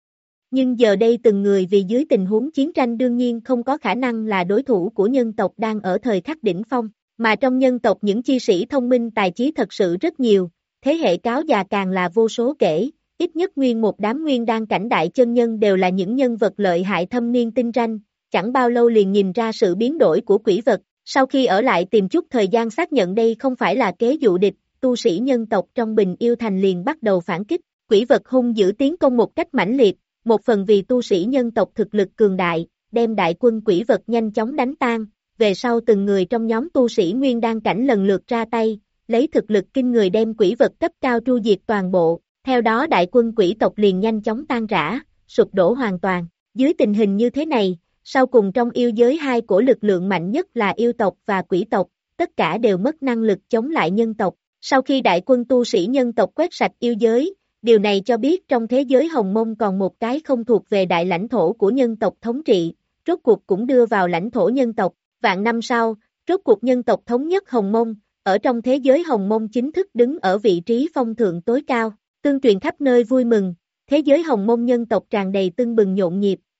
Nhưng giờ đây từng người vì dưới tình huống chiến tranh đương nhiên không có khả năng là đối thủ của nhân tộc đang ở thời khắc đỉnh phong, mà trong nhân tộc những chi sĩ thông minh tài trí thật sự rất nhiều, thế hệ cáo già càng là vô số kể, ít nhất nguyên một đám nguyên đan cảnh đại chân nhân đều là những nhân vật lợi hại thâm niên tinh ranh, chẳng bao lâu liền nhìn ra sự biến đổi của quỷ vật, sau khi ở lại tìm chút thời gian xác nhận đây không phải là kế dụ địch, tu sĩ nhân tộc trong Bình Yêu Thành liền bắt đầu phản kích, quỷ vật hung dữ tiến công một cách mãnh liệt, một phần vì tu sĩ nhân tộc thực lực cường đại, đem đại quân quỷ vật nhanh chóng đánh tan, về sau từng người trong nhóm tu sĩ nguyên đan cảnh lần lượt ra tay, lấy thực lực kinh người đem quỷ vật cấp cao tru diệt toàn bộ, theo đó đại quân quỷ tộc liền nhanh chóng tan rã, sụp đổ hoàn toàn. Dưới tình hình như thế này, sau cùng trong yêu giới hai cổ lực lượng mạnh nhất là yêu tộc và quỷ tộc, tất cả đều mất năng lực chống lại nhân tộc. Sau khi đại quân tu sĩ nhân tộc quét sạch yêu giới, điều này cho biết trong thế giới Hồng Mông còn một cái không thuộc về đại lãnh thổ của nhân tộc thống trị, rốt cuộc cũng đưa vào lãnh thổ nhân tộc. Vạn năm sau, rốt cuộc nhân tộc thống nhất Hồng Mông, ở trong thế giới Hồng Mông chính thức đứng ở vị trí phong thượng tối cao, tương truyền khắp nơi vui mừng, thế giới Hồng Mông nhân tộc tràn đầy tưng bừng nhộn nhịp,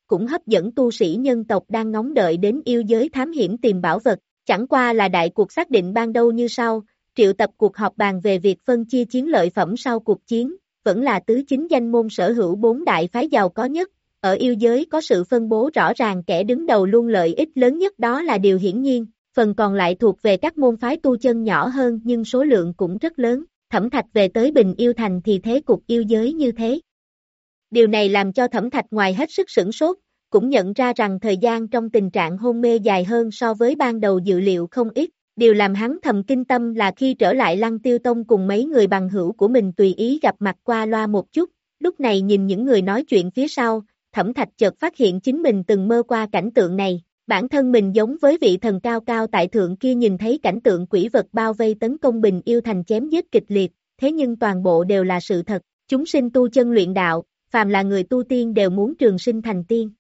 cũng hấp dẫn tu sĩ nhân tộc đang ngóng đợi đến yêu giới thám hiểm tìm bảo vật, chẳng qua là đại cuộc xác định ban đầu như sau, triệu tập cuộc họp bàn về việc phân chia chiến lợi phẩm sau cuộc chiến, vẫn là tứ chính danh môn sở hữu bốn đại phái giàu có nhất, ở yêu giới có sự phân bố rõ ràng kẻ đứng đầu luôn lợi ích lớn nhất đó là điều hiển nhiên, phần còn lại thuộc về các môn phái tu chân nhỏ hơn nhưng số lượng cũng rất lớn, Thẩm Thạch về tới Bình Yêu Thành thì thế cục yêu giới như thế. Điều này làm cho Thẩm Thạch ngoài hết sức sửng sốt, cũng nhận ra rằng thời gian trong tình trạng hôn mê dài hơn so với ban đầu dự liệu không ít. Điều làm hắn thầm kinh tâm là khi trở lại Lăng Tiêu Tông cùng mấy người bằng hữu của mình tùy ý gặp mặt qua loa một chút, lúc này nhìn những người nói chuyện phía sau, Thẩm Thạch chợt phát hiện chính mình từng mơ qua cảnh tượng này, bản thân mình giống với vị thần cao cao tại thượng kia nhìn thấy cảnh tượng quỷ vật bao vây tấn công Bình Yêu Thành chém giết kịch liệt, thế nhưng toàn bộ đều là sự thật, chúng sinh tu chân luyện đạo, phàm là người tu tiên đều muốn trường sinh thành tiên.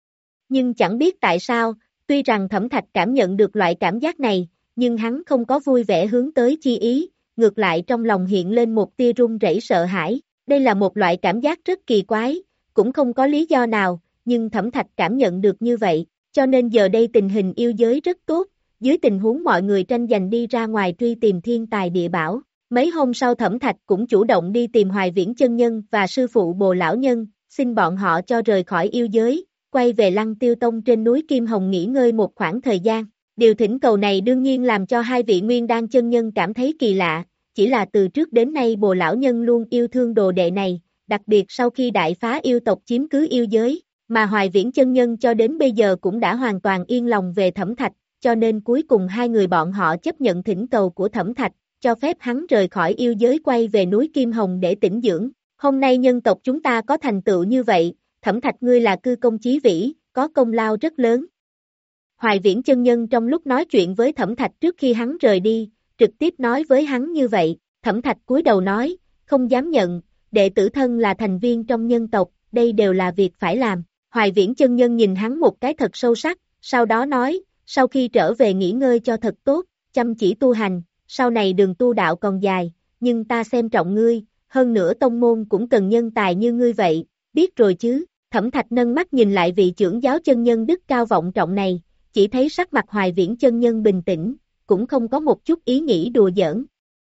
Nhưng chẳng biết tại sao, tuy rằng Thẩm Thạch cảm nhận được loại cảm giác này, nhưng hắn không có vui vẻ hướng tới chi ý, ngược lại trong lòng hiện lên một tia run rẩy sợ hãi, đây là một loại cảm giác rất kỳ quái, cũng không có lý do nào, nhưng Thẩm Thạch cảm nhận được như vậy, cho nên giờ đây tình hình yêu giới rất tốt, dưới tình huống mọi người tranh giành đi ra ngoài truy tìm thiên tài địa bảo. Mấy hôm sau Thẩm Thạch cũng chủ động đi tìm Hoài Viễn chân nhân và sư phụ Bồ lão nhân, xin bọn họ cho rời khỏi yêu giới, quay về Lăng Tiêu Tông trên núi Kim Hồng nghỉ ngơi một khoảng thời gian. Điều thỉnh cầu này đương nhiên làm cho hai vị nguyên đan chân nhân cảm thấy kỳ lạ, chỉ là từ trước đến nay Bồ lão nhân luôn yêu thương đồ đệ này, đặc biệt sau khi đại phá yêu tộc chiếm cứ yêu giới, mà Hoài Viễn chân nhân cho đến bây giờ cũng đã hoàn toàn yên lòng về Thẩm Thạch, cho nên cuối cùng hai người bọn họ chấp nhận thỉnh cầu của Thẩm Thạch, cho phép hắn rời khỏi yêu giới quay về núi Kim Hồng để tĩnh dưỡng. Hôm nay nhân tộc chúng ta có thành tựu như vậy, Thẩm Thạch ngươi là cư công chí vĩ, có công lao rất lớn. Hoài Viễn chân nhân trong lúc nói chuyện với Thẩm Thạch trước khi hắn rời đi, trực tiếp nói với hắn như vậy, Thẩm Thạch cúi đầu nói, không dám nhận, đệ tử thân là thành viên trong nhân tộc, đây đều là việc phải làm. Hoài Viễn chân nhân nhìn hắn một cái thật sâu sắc, sau đó nói, sau khi trở về nghỉ ngơi cho thật tốt, chăm chỉ tu hành, sau này đường tu đạo còn dài, nhưng ta xem trọng ngươi, hơn nữa tông môn cũng cần nhân tài như ngươi vậy, biết rồi chứ. Thẩm Thạch nâng mắt nhìn lại vị trưởng giáo chân nhân đức cao vọng trọng này, chỉ thấy sắc mặt Hoài Viễn chân nhân bình tĩnh, cũng không có một chút ý nghĩ đùa giỡn.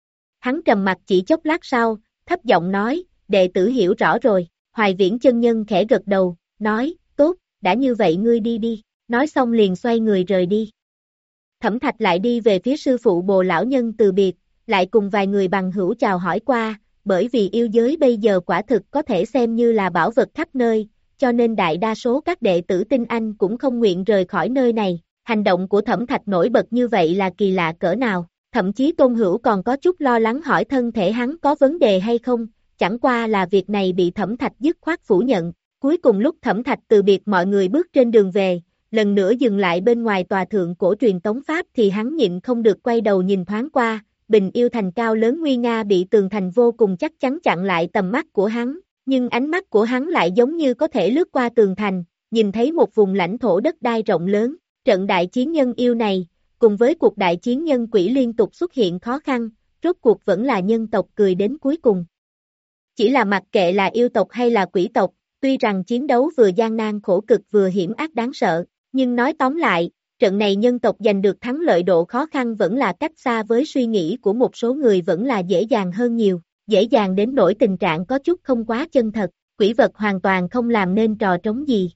Hắn trầm mặt chỉ chốc lát sau, thấp giọng nói, đệ tử hiểu rõ rồi, Hoài Viễn chân nhân khẽ gật đầu, nói, tốt, đã như vậy ngươi đi đi, nói xong liền xoay người rời đi. Thẩm Thạch lại đi về phía sư phụ Bồ lão nhân từ biệt, lại cùng vài người bằng hữu chào hỏi qua, bởi vì yêu giới bây giờ quả thực có thể xem như là bảo vật khắp nơi, cho nên đại đa số các đệ tử tinh anh cũng không nguyện rời khỏi nơi này. Hành động của Thẩm Thạch nổi bật như vậy là kỳ lạ cỡ nào, thậm chí Tôn Hữu còn có chút lo lắng hỏi thân thể hắn có vấn đề hay không, chẳng qua là việc này bị Thẩm Thạch dứt khoát phủ nhận. Cuối cùng lúc Thẩm Thạch từ biệt mọi người bước trên đường về, lần nữa dừng lại bên ngoài tòa thượng cổ truyền tống pháp thì hắn nhịn không được quay đầu nhìn thoáng qua, Bình Yêu Thành cao lớn nguy nga bị tường thành vô cùng chắc chắn chặn lại tầm mắt của hắn, nhưng ánh mắt của hắn lại giống như có thể lướt qua tường thành, nhìn thấy một vùng lãnh thổ đất đai rộng lớn, trận đại chiến nhân yêu này, cùng với cuộc đại chiến nhân quỷ liên tục xuất hiện khó khăn, rốt cuộc vẫn là nhân tộc cười đến cuối cùng. Chỉ là mặc kệ là yêu tộc hay là quỷ tộc, tuy rằng chiến đấu vừa gian nan khổ cực vừa hiểm ác đáng sợ, nhưng nói tóm lại, trận này nhân tộc giành được thắng lợi độ khó khăn vẫn là cách xa với suy nghĩ của một số người vẫn là dễ dàng hơn nhiều, dễ dàng đến nỗi tình trạng có chút không quá chân thật, quỷ vật hoàn toàn không làm nên trò trống gì.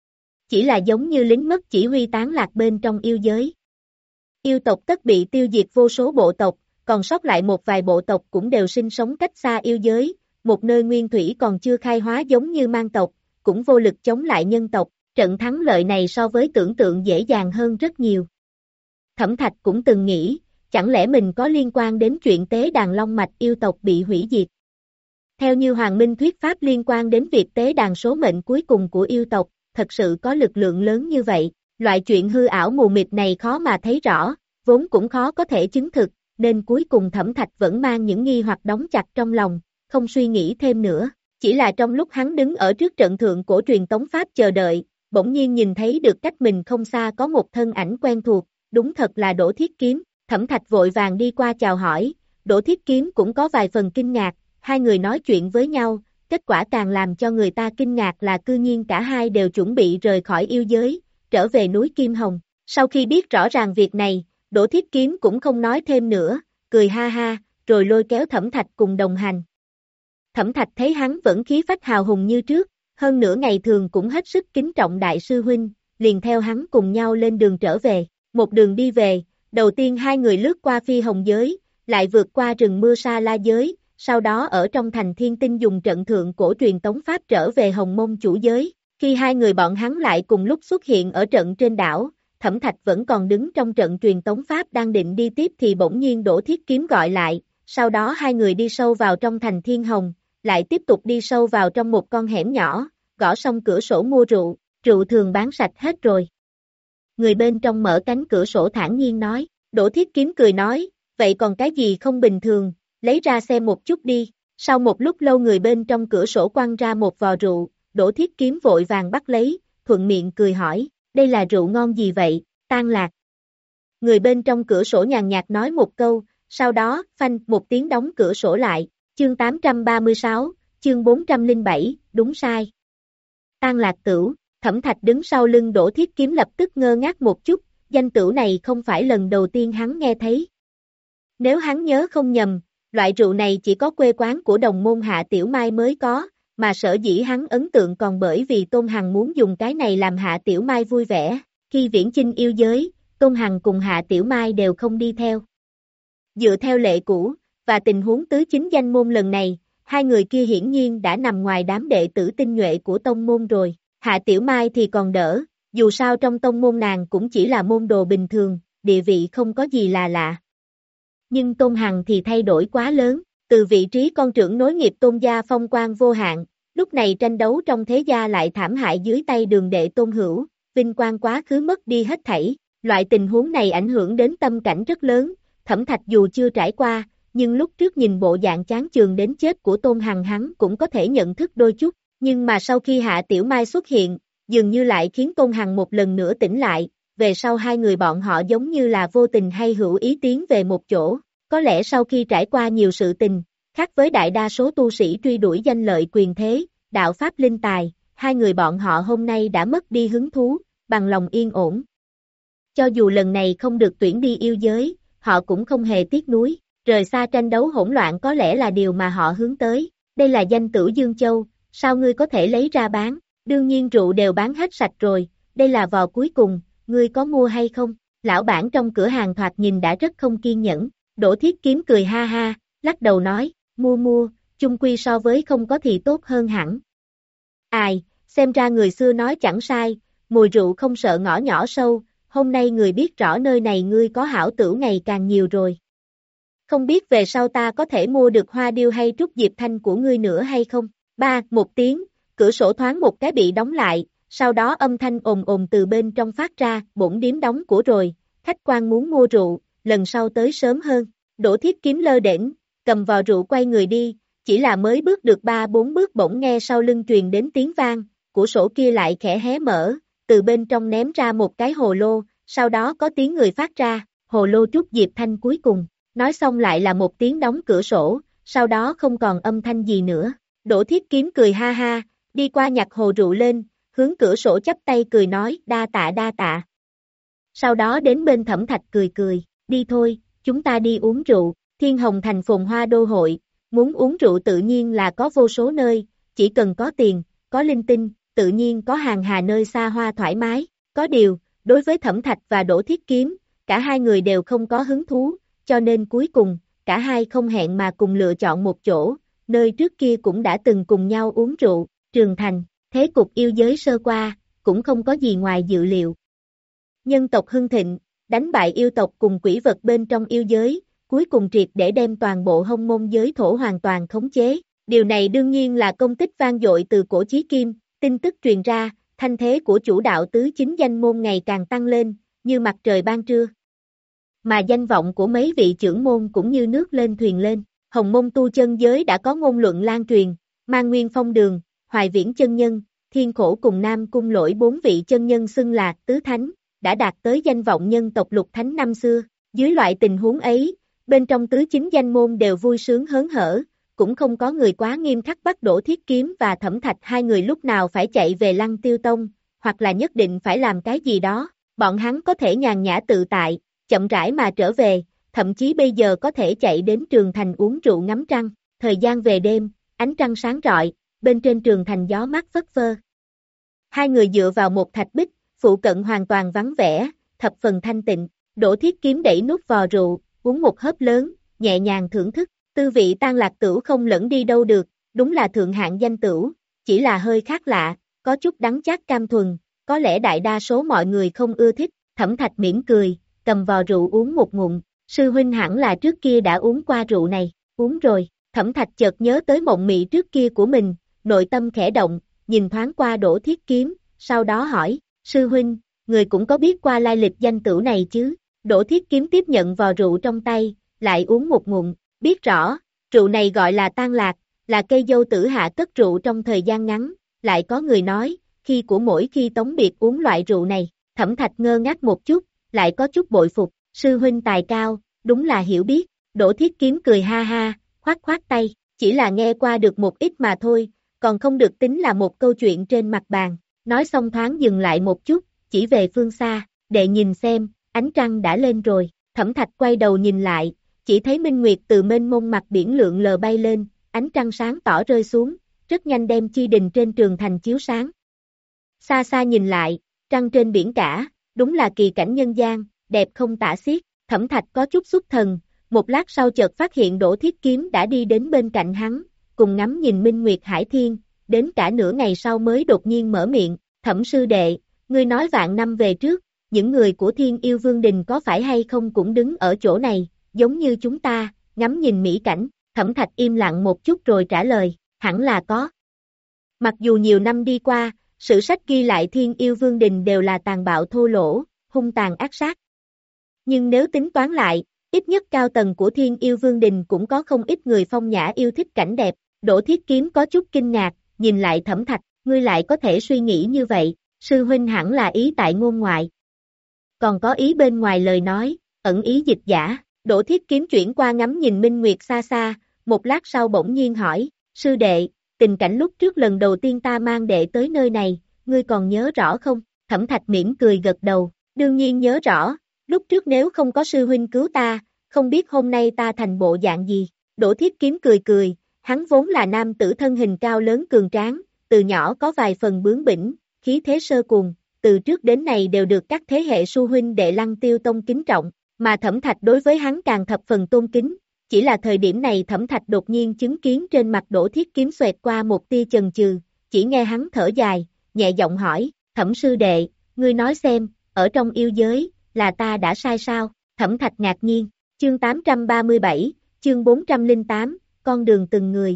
Chỉ là giống như lính mất chỉ huy tán lạc bên trong yêu giới. Yêu tộc tất bị tiêu diệt vô số bộ tộc, còn sót lại một vài bộ tộc cũng đều sinh sống cách xa yêu giới, một nơi nguyên thủy còn chưa khai hóa giống như man tộc, cũng vô lực chống lại nhân tộc, trận thắng lợi này so với tưởng tượng dễ dàng hơn rất nhiều. Thẩm Thạch cũng từng nghĩ, chẳng lẽ mình có liên quan đến chuyện tế đàn long mạch yêu tộc bị hủy diệt. Theo như Hoàng Minh thuyết pháp liên quan đến việc tế đàn số mệnh cuối cùng của yêu tộc, thật sự có lực lượng lớn như vậy, loại chuyện hư ảo mù mịt này khó mà thấy rõ, vốn cũng khó có thể chứng thực, nên cuối cùng Thẩm Thạch vẫn mang những nghi hoặc đóng chặt trong lòng, không suy nghĩ thêm nữa. Chỉ là trong lúc hắn đứng ở trước trận thượng cổ truyền tống pháp chờ đợi, bỗng nhiên nhìn thấy được cách mình không xa có một thân ảnh quen thuộc, đúng thật là Đỗ Thiết Kiếm. Thẩm Thạch vội vàng đi qua chào hỏi, Đỗ Thiết Kiếm cũng có vài phần kinh ngạc, hai người nói chuyện với nhau, kết quả càng làm cho người ta kinh ngạc là cư nhiên cả hai đều chuẩn bị rời khỏi yêu giới, trở về núi Kim Hồng. Sau khi biết rõ ràng việc này, Đỗ Thiết Kiếm cũng không nói thêm nữa, cười ha ha, rồi lôi kéo Thẩm Thạch cùng đồng hành. Thẩm Thạch thấy hắn vẫn khí phách hào hùng như trước, hơn nữa ngày thường cũng hết sức kính trọng đại sư huynh, liền theo hắn cùng nhau lên đường trở về. Một đường đi về, đầu tiên hai người lướt qua Phi Hồng giới, lại vượt qua rừng mưa Sa La giới, sau đó ở trong thành Thiên Tinh dùng trận thượng cổ truyền tống pháp trở về Hồng Mông chủ giới. Khi hai người bọn hắn lại cùng lúc xuất hiện ở trận trên đảo, Thẩm Thạch vẫn còn đứng trong trận truyền tống pháp đang định đi tiếp thì bỗng nhiên Đỗ Thiết Kiếm gọi lại, sau đó hai người đi sâu vào trong thành Thiên Hồng, lại tiếp tục đi sâu vào trong một con hẻm nhỏ, gõ xong cửa sổ mua rượu, rượu thường bán sạch hết rồi. Người bên trong mở cánh cửa sổ thản nhiên nói, Đỗ Thiết Kiếm cười nói, vậy còn cái gì không bình thường, lấy ra xem một chút đi. Sau một lúc lâu người bên trong cửa sổ quăng ra một vò rượu, Đỗ Thiết Kiếm vội vàng bắt lấy, thuận miệng cười hỏi, đây là rượu ngon gì vậy, Tan Lạc. Người bên trong cửa sổ nhàn nhạt nói một câu, sau đó, phanh, một tiếng đóng cửa sổ lại, chương tám trăm ba mươi sáu, chương bốn trăm lẻ bảy, đúng sai. Tan Lạc Tửu, Thẩm Thạch đứng sau lưng Đỗ Thiết Kiếm lập tức ngơ ngác một chút, danh tửu này không phải lần đầu tiên hắn nghe thấy. Nếu hắn nhớ không nhầm, loại rượu này chỉ có quê quán của đồng môn Hạ Tiểu Mai mới có, mà sở dĩ hắn ấn tượng còn bởi vì Tôn Hằng muốn dùng cái này làm Hạ Tiểu Mai vui vẻ, khi viễn chinh yêu giới, Tôn Hằng cùng Hạ Tiểu Mai đều không đi theo. Dựa theo lệ cũ, và tình huống tứ chính danh môn lần này, hai người kia hiển nhiên đã nằm ngoài đám đệ tử tinh nhuệ của tông môn rồi. Hạ Tiểu Mai thì còn đỡ, dù sao trong tông môn nàng cũng chỉ là môn đồ bình thường, địa vị không có gì là lạ. Nhưng Tôn Hằng thì thay đổi quá lớn, từ vị trí con trưởng nối nghiệp Tôn gia phong quang vô hạn, lúc này tranh đấu trong thế gia lại thảm hại dưới tay đường đệ Tôn Hữu, vinh quang quá khứ mất đi hết thảy, loại tình huống này ảnh hưởng đến tâm cảnh rất lớn, Thẩm Thạch dù chưa trải qua, nhưng lúc trước nhìn bộ dạng chán chường đến chết của Tôn Hằng hắn cũng có thể nhận thức đôi chút. Nhưng mà sau khi Hạ Tiểu Mai xuất hiện, dường như lại khiến Tôn Hằng một lần nữa tỉnh lại, về sau hai người bọn họ giống như là vô tình hay hữu ý tiến về một chỗ, có lẽ sau khi trải qua nhiều sự tình, khác với đại đa số tu sĩ truy đuổi danh lợi quyền thế, đạo pháp linh tài, hai người bọn họ hôm nay đã mất đi hứng thú, bằng lòng yên ổn. Cho dù lần này không được tuyển đi yêu giới, họ cũng không hề tiếc nuối, rời xa tranh đấu hỗn loạn có lẽ là điều mà họ hướng tới, đây là danh tửu Dương Châu. Sao ngươi có thể lấy ra bán, đương nhiên rượu đều bán hết sạch rồi, đây là vò cuối cùng, ngươi có mua hay không? Lão bản trong cửa hàng thoạt nhìn đã rất không kiên nhẫn, Đỗ Thiết Kiếm cười ha ha, lắc đầu nói, mua mua, chung quy so với không có thì tốt hơn hẳn. Ai, xem ra người xưa nói chẳng sai, mùi rượu không sợ ngõ nhỏ sâu, hôm nay người biết rõ nơi này ngươi có hảo tửu ngày càng nhiều rồi. Không biết về sau ta có thể mua được hoa điêu hay trúc diệp thanh của ngươi nữa hay không? Ba, một tiếng, cửa sổ thoáng một cái bị đóng lại, sau đó âm thanh ồn ồn từ bên trong phát ra, bổn điếm đóng của rồi, khách quan muốn mua rượu, lần sau tới sớm hơn. Đỗ Thiết Kiếm lơ đễnh, cầm vò rượu quay người đi, chỉ là mới bước được ba bốn bước bỗng nghe sau lưng truyền đến tiếng vang, cửa sổ kia lại khẽ hé mở, từ bên trong ném ra một cái hồ lô, sau đó có tiếng người phát ra, hồ lô trúc diệp thanh cuối cùng, nói xong lại là một tiếng đóng cửa sổ, sau đó không còn âm thanh gì nữa. Đỗ Thiết Kiếm cười ha ha, đi qua nhặt hồ rượu lên, hướng cửa sổ chắp tay cười nói, đa tạ đa tạ. Sau đó đến bên Thẩm Thạch cười cười, đi thôi, chúng ta đi uống rượu, Thiên Hồng thành phồn hoa đô hội, muốn uống rượu tự nhiên là có vô số nơi, chỉ cần có tiền, có linh tinh, tự nhiên có hàng hà nơi xa hoa thoải mái, có điều, đối với Thẩm Thạch và Đỗ Thiết Kiếm, cả hai người đều không có hứng thú, cho nên cuối cùng, cả hai không hẹn mà cùng lựa chọn một chỗ. Nơi trước kia cũng đã từng cùng nhau uống rượu, Trường Thành, thế cục yêu giới sơ qua, cũng không có gì ngoài dự liệu. Nhân tộc hưng thịnh, đánh bại yêu tộc cùng quỷ vật bên trong yêu giới, cuối cùng triệt để đem toàn bộ Hồng Môn giới thổ hoàn toàn khống chế. Điều này đương nhiên là công tích vang dội từ cổ chí kim, tin tức truyền ra, thanh thế của chủ đạo tứ chính danh môn ngày càng tăng lên, như mặt trời ban trưa. Mà danh vọng của mấy vị trưởng môn cũng như nước lên thuyền lên. Hồng Môn tu chân giới đã có ngôn luận lan truyền, Man Nguyên Phong Đường, Hoài Viễn chân nhân, Thiên Khổ cùng Nam Cung Lỗi bốn vị chân nhân xưng là tứ thánh, đã đạt tới danh vọng nhân tộc lục thánh năm xưa. Dưới loại tình huống ấy, bên trong tứ chính danh môn đều vui sướng hớn hở, cũng không có người quá nghiêm khắc bắt Đỗ Thiết Kiếm và Thẩm Thạch hai người lúc nào phải chạy về Lăng Tiêu Tông, hoặc là nhất định phải làm cái gì đó, bọn hắn có thể nhàn nhã tự tại, chậm rãi mà trở về, thậm chí bây giờ có thể chạy đến Trường Thành uống rượu ngắm trăng, thời gian về đêm, ánh trăng sáng rọi, bên trên Trường Thành gió mát phất phơ. Hai người dựa vào một thạch bích, phụ cận hoàn toàn vắng vẻ, thập phần thanh tịnh, Đỗ Thiết Kiếm đẩy nút vò rượu, uống một hớp lớn, nhẹ nhàng thưởng thức, tư vị Tang Lạc Tửu không lẫn đi đâu được, đúng là thượng hạng danh tửu, chỉ là hơi khác lạ, có chút đắng chát cam thuần, có lẽ đại đa số mọi người không ưa thích, Thẩm Thạch mỉm cười, cầm vò rượu uống một ngụm, sư huynh hẳn là trước kia đã uống qua rượu này, uống rồi, Thẩm Thạch chợt nhớ tới mộng mị trước kia của mình, nội tâm khẽ động, nhìn thoáng qua Đỗ Thiết Kiếm, sau đó hỏi, sư huynh, người cũng có biết qua lai lịch danh tửu này chứ, Đỗ Thiết Kiếm tiếp nhận vò rượu trong tay, lại uống một ngụm, biết rõ, rượu này gọi là Tang Lạc, là cây dâu tử hạ cất rượu trong thời gian ngắn, lại có người nói, khi của mỗi khi tống biệt uống loại rượu này, Thẩm Thạch ngơ ngác một chút, lại có chút bội phục, sư huynh tài cao, đúng là hiểu biết, Đỗ Thiết Kiếm cười ha ha, khoát khoát tay, chỉ là nghe qua được một ít mà thôi, còn không được tính là một câu chuyện trên mặt bàn, nói xong thoáng dừng lại một chút, chỉ về phương xa, để nhìn xem, ánh trăng đã lên rồi, Thẩm Thạch quay đầu nhìn lại, chỉ thấy minh nguyệt từ mênh mông mặt biển lượn lờ bay lên, ánh trăng sáng tỏ rơi xuống, rất nhanh đem chi đình trên Trường Thành chiếu sáng. Xa xa nhìn lại, trăng trên biển cả, đúng là kỳ cảnh nhân gian, đẹp không tả xiết, Thẩm Thạch có chút xuất thần, một lát sau chợt phát hiện Đỗ Thiết Kiếm đã đi đến bên cạnh hắn, cùng ngắm nhìn minh nguyệt hải thiên, đến cả nửa ngày sau mới đột nhiên mở miệng, Thẩm sư đệ, ngươi nói vạn năm về trước, những người của Thiên Yêu Vương Đình có phải hay không cũng đứng ở chỗ này, giống như chúng ta, ngắm nhìn mỹ cảnh, Thẩm Thạch im lặng một chút rồi trả lời, hẳn là có. Mặc dù nhiều năm đi qua, sử sách ghi lại Thiên Yêu Vương Đình đều là tàn bạo thô lỗ, hung tàn ác sát. Nhưng nếu tính toán lại, ít nhất cao tầng của Thiên Yêu Vương Đình cũng có không ít người phong nhã yêu thích cảnh đẹp, Đỗ Thiết Kiếm có chút kinh ngạc, nhìn lại Thẩm Thạch, ngươi lại có thể suy nghĩ như vậy, sư huynh hẳn là ý tại ngôn ngoại. Còn có ý bên ngoài lời nói, ẩn ý dịch giả, Đỗ Thiết Kiếm chuyển qua ngắm nhìn minh nguyệt xa xa, một lát sau bỗng nhiên hỏi, sư đệ, tình cảnh lúc trước lần đầu tiên ta mang đệ tới nơi này, ngươi còn nhớ rõ không? Thẩm Thạch mỉm cười gật đầu, đương nhiên nhớ rõ, lúc trước nếu không có sư huynh cứu ta, không biết hôm nay ta thành bộ dạng gì. Đỗ Thiết Kiếm cười cười, hắn vốn là nam tử thân hình cao lớn cường tráng, từ nhỏ có vài phần bướng bỉnh, khí thế sơ cùng, từ trước đến nay đều được các thế hệ sư huynh đệ Lăng Tiêu Tông kính trọng, mà Thẩm Thạch đối với hắn càng thập phần tôn kính. Chỉ là thời điểm này Thẩm Thạch đột nhiên chứng kiến trên mặt Đỗ Thiết Kiếm xoẹt qua một tia chần chừ, chỉ nghe hắn thở dài, nhẹ giọng hỏi, Thẩm sư đệ, ngươi nói xem, ở trong yêu giới, là ta đã sai sao? Thẩm Thạch ngạc nhiên, chương tám trăm ba mươi bảy, chương bốn trăm lẻ tám, con đường từng người.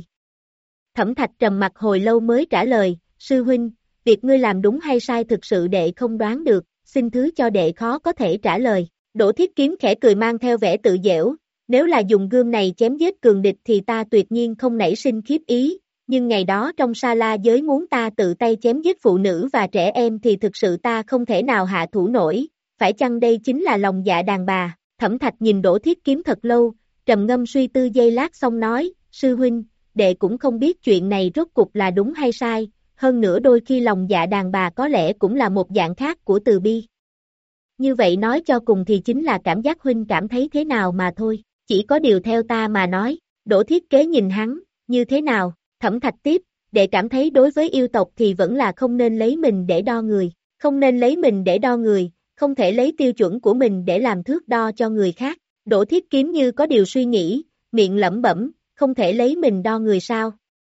Thẩm Thạch trầm mặt hồi lâu mới trả lời, sư huynh, việc ngươi làm đúng hay sai thực sự đệ không đoán được, xin thứ cho đệ khó có thể trả lời. Đỗ Thiết Kiếm khẽ cười mang theo vẻ tự giễu, nếu là dùng gươm này chém giết cường địch thì ta tuyệt nhiên không nảy sinh khiếp ý, nhưng ngày đó trong sa la giới muốn ta tự tay chém giết phụ nữ và trẻ em thì thực sự ta không thể nào hạ thủ nổi, phải chăng đây chính là lòng dạ đàn bà? Thẩm Thạch nhìn Đỗ Thiết Kiếm thật lâu, trầm ngâm suy tư giây lát xong nói, sư huynh, đệ cũng không biết chuyện này rốt cục là đúng hay sai, hơn nữa đôi khi lòng dạ đàn bà có lẽ cũng là một dạng khác của từ bi. Như vậy nói cho cùng thì chính là cảm giác huynh cảm thấy thế nào mà thôi, chỉ có điều theo ta mà nói. Đỗ Thiết Kế nhìn hắn, như thế nào? Thẩm Thạch tiếp, đệ cảm thấy đối với yêu tộc thì vẫn là không nên lấy mình để đo người, không nên lấy mình để đo người, không thể lấy tiêu chuẩn của mình để làm thước đo cho người khác. Đỗ Thiết Kiếm như có điều suy nghĩ, miệng lẩm bẩm, không thể lấy mình đo người sao?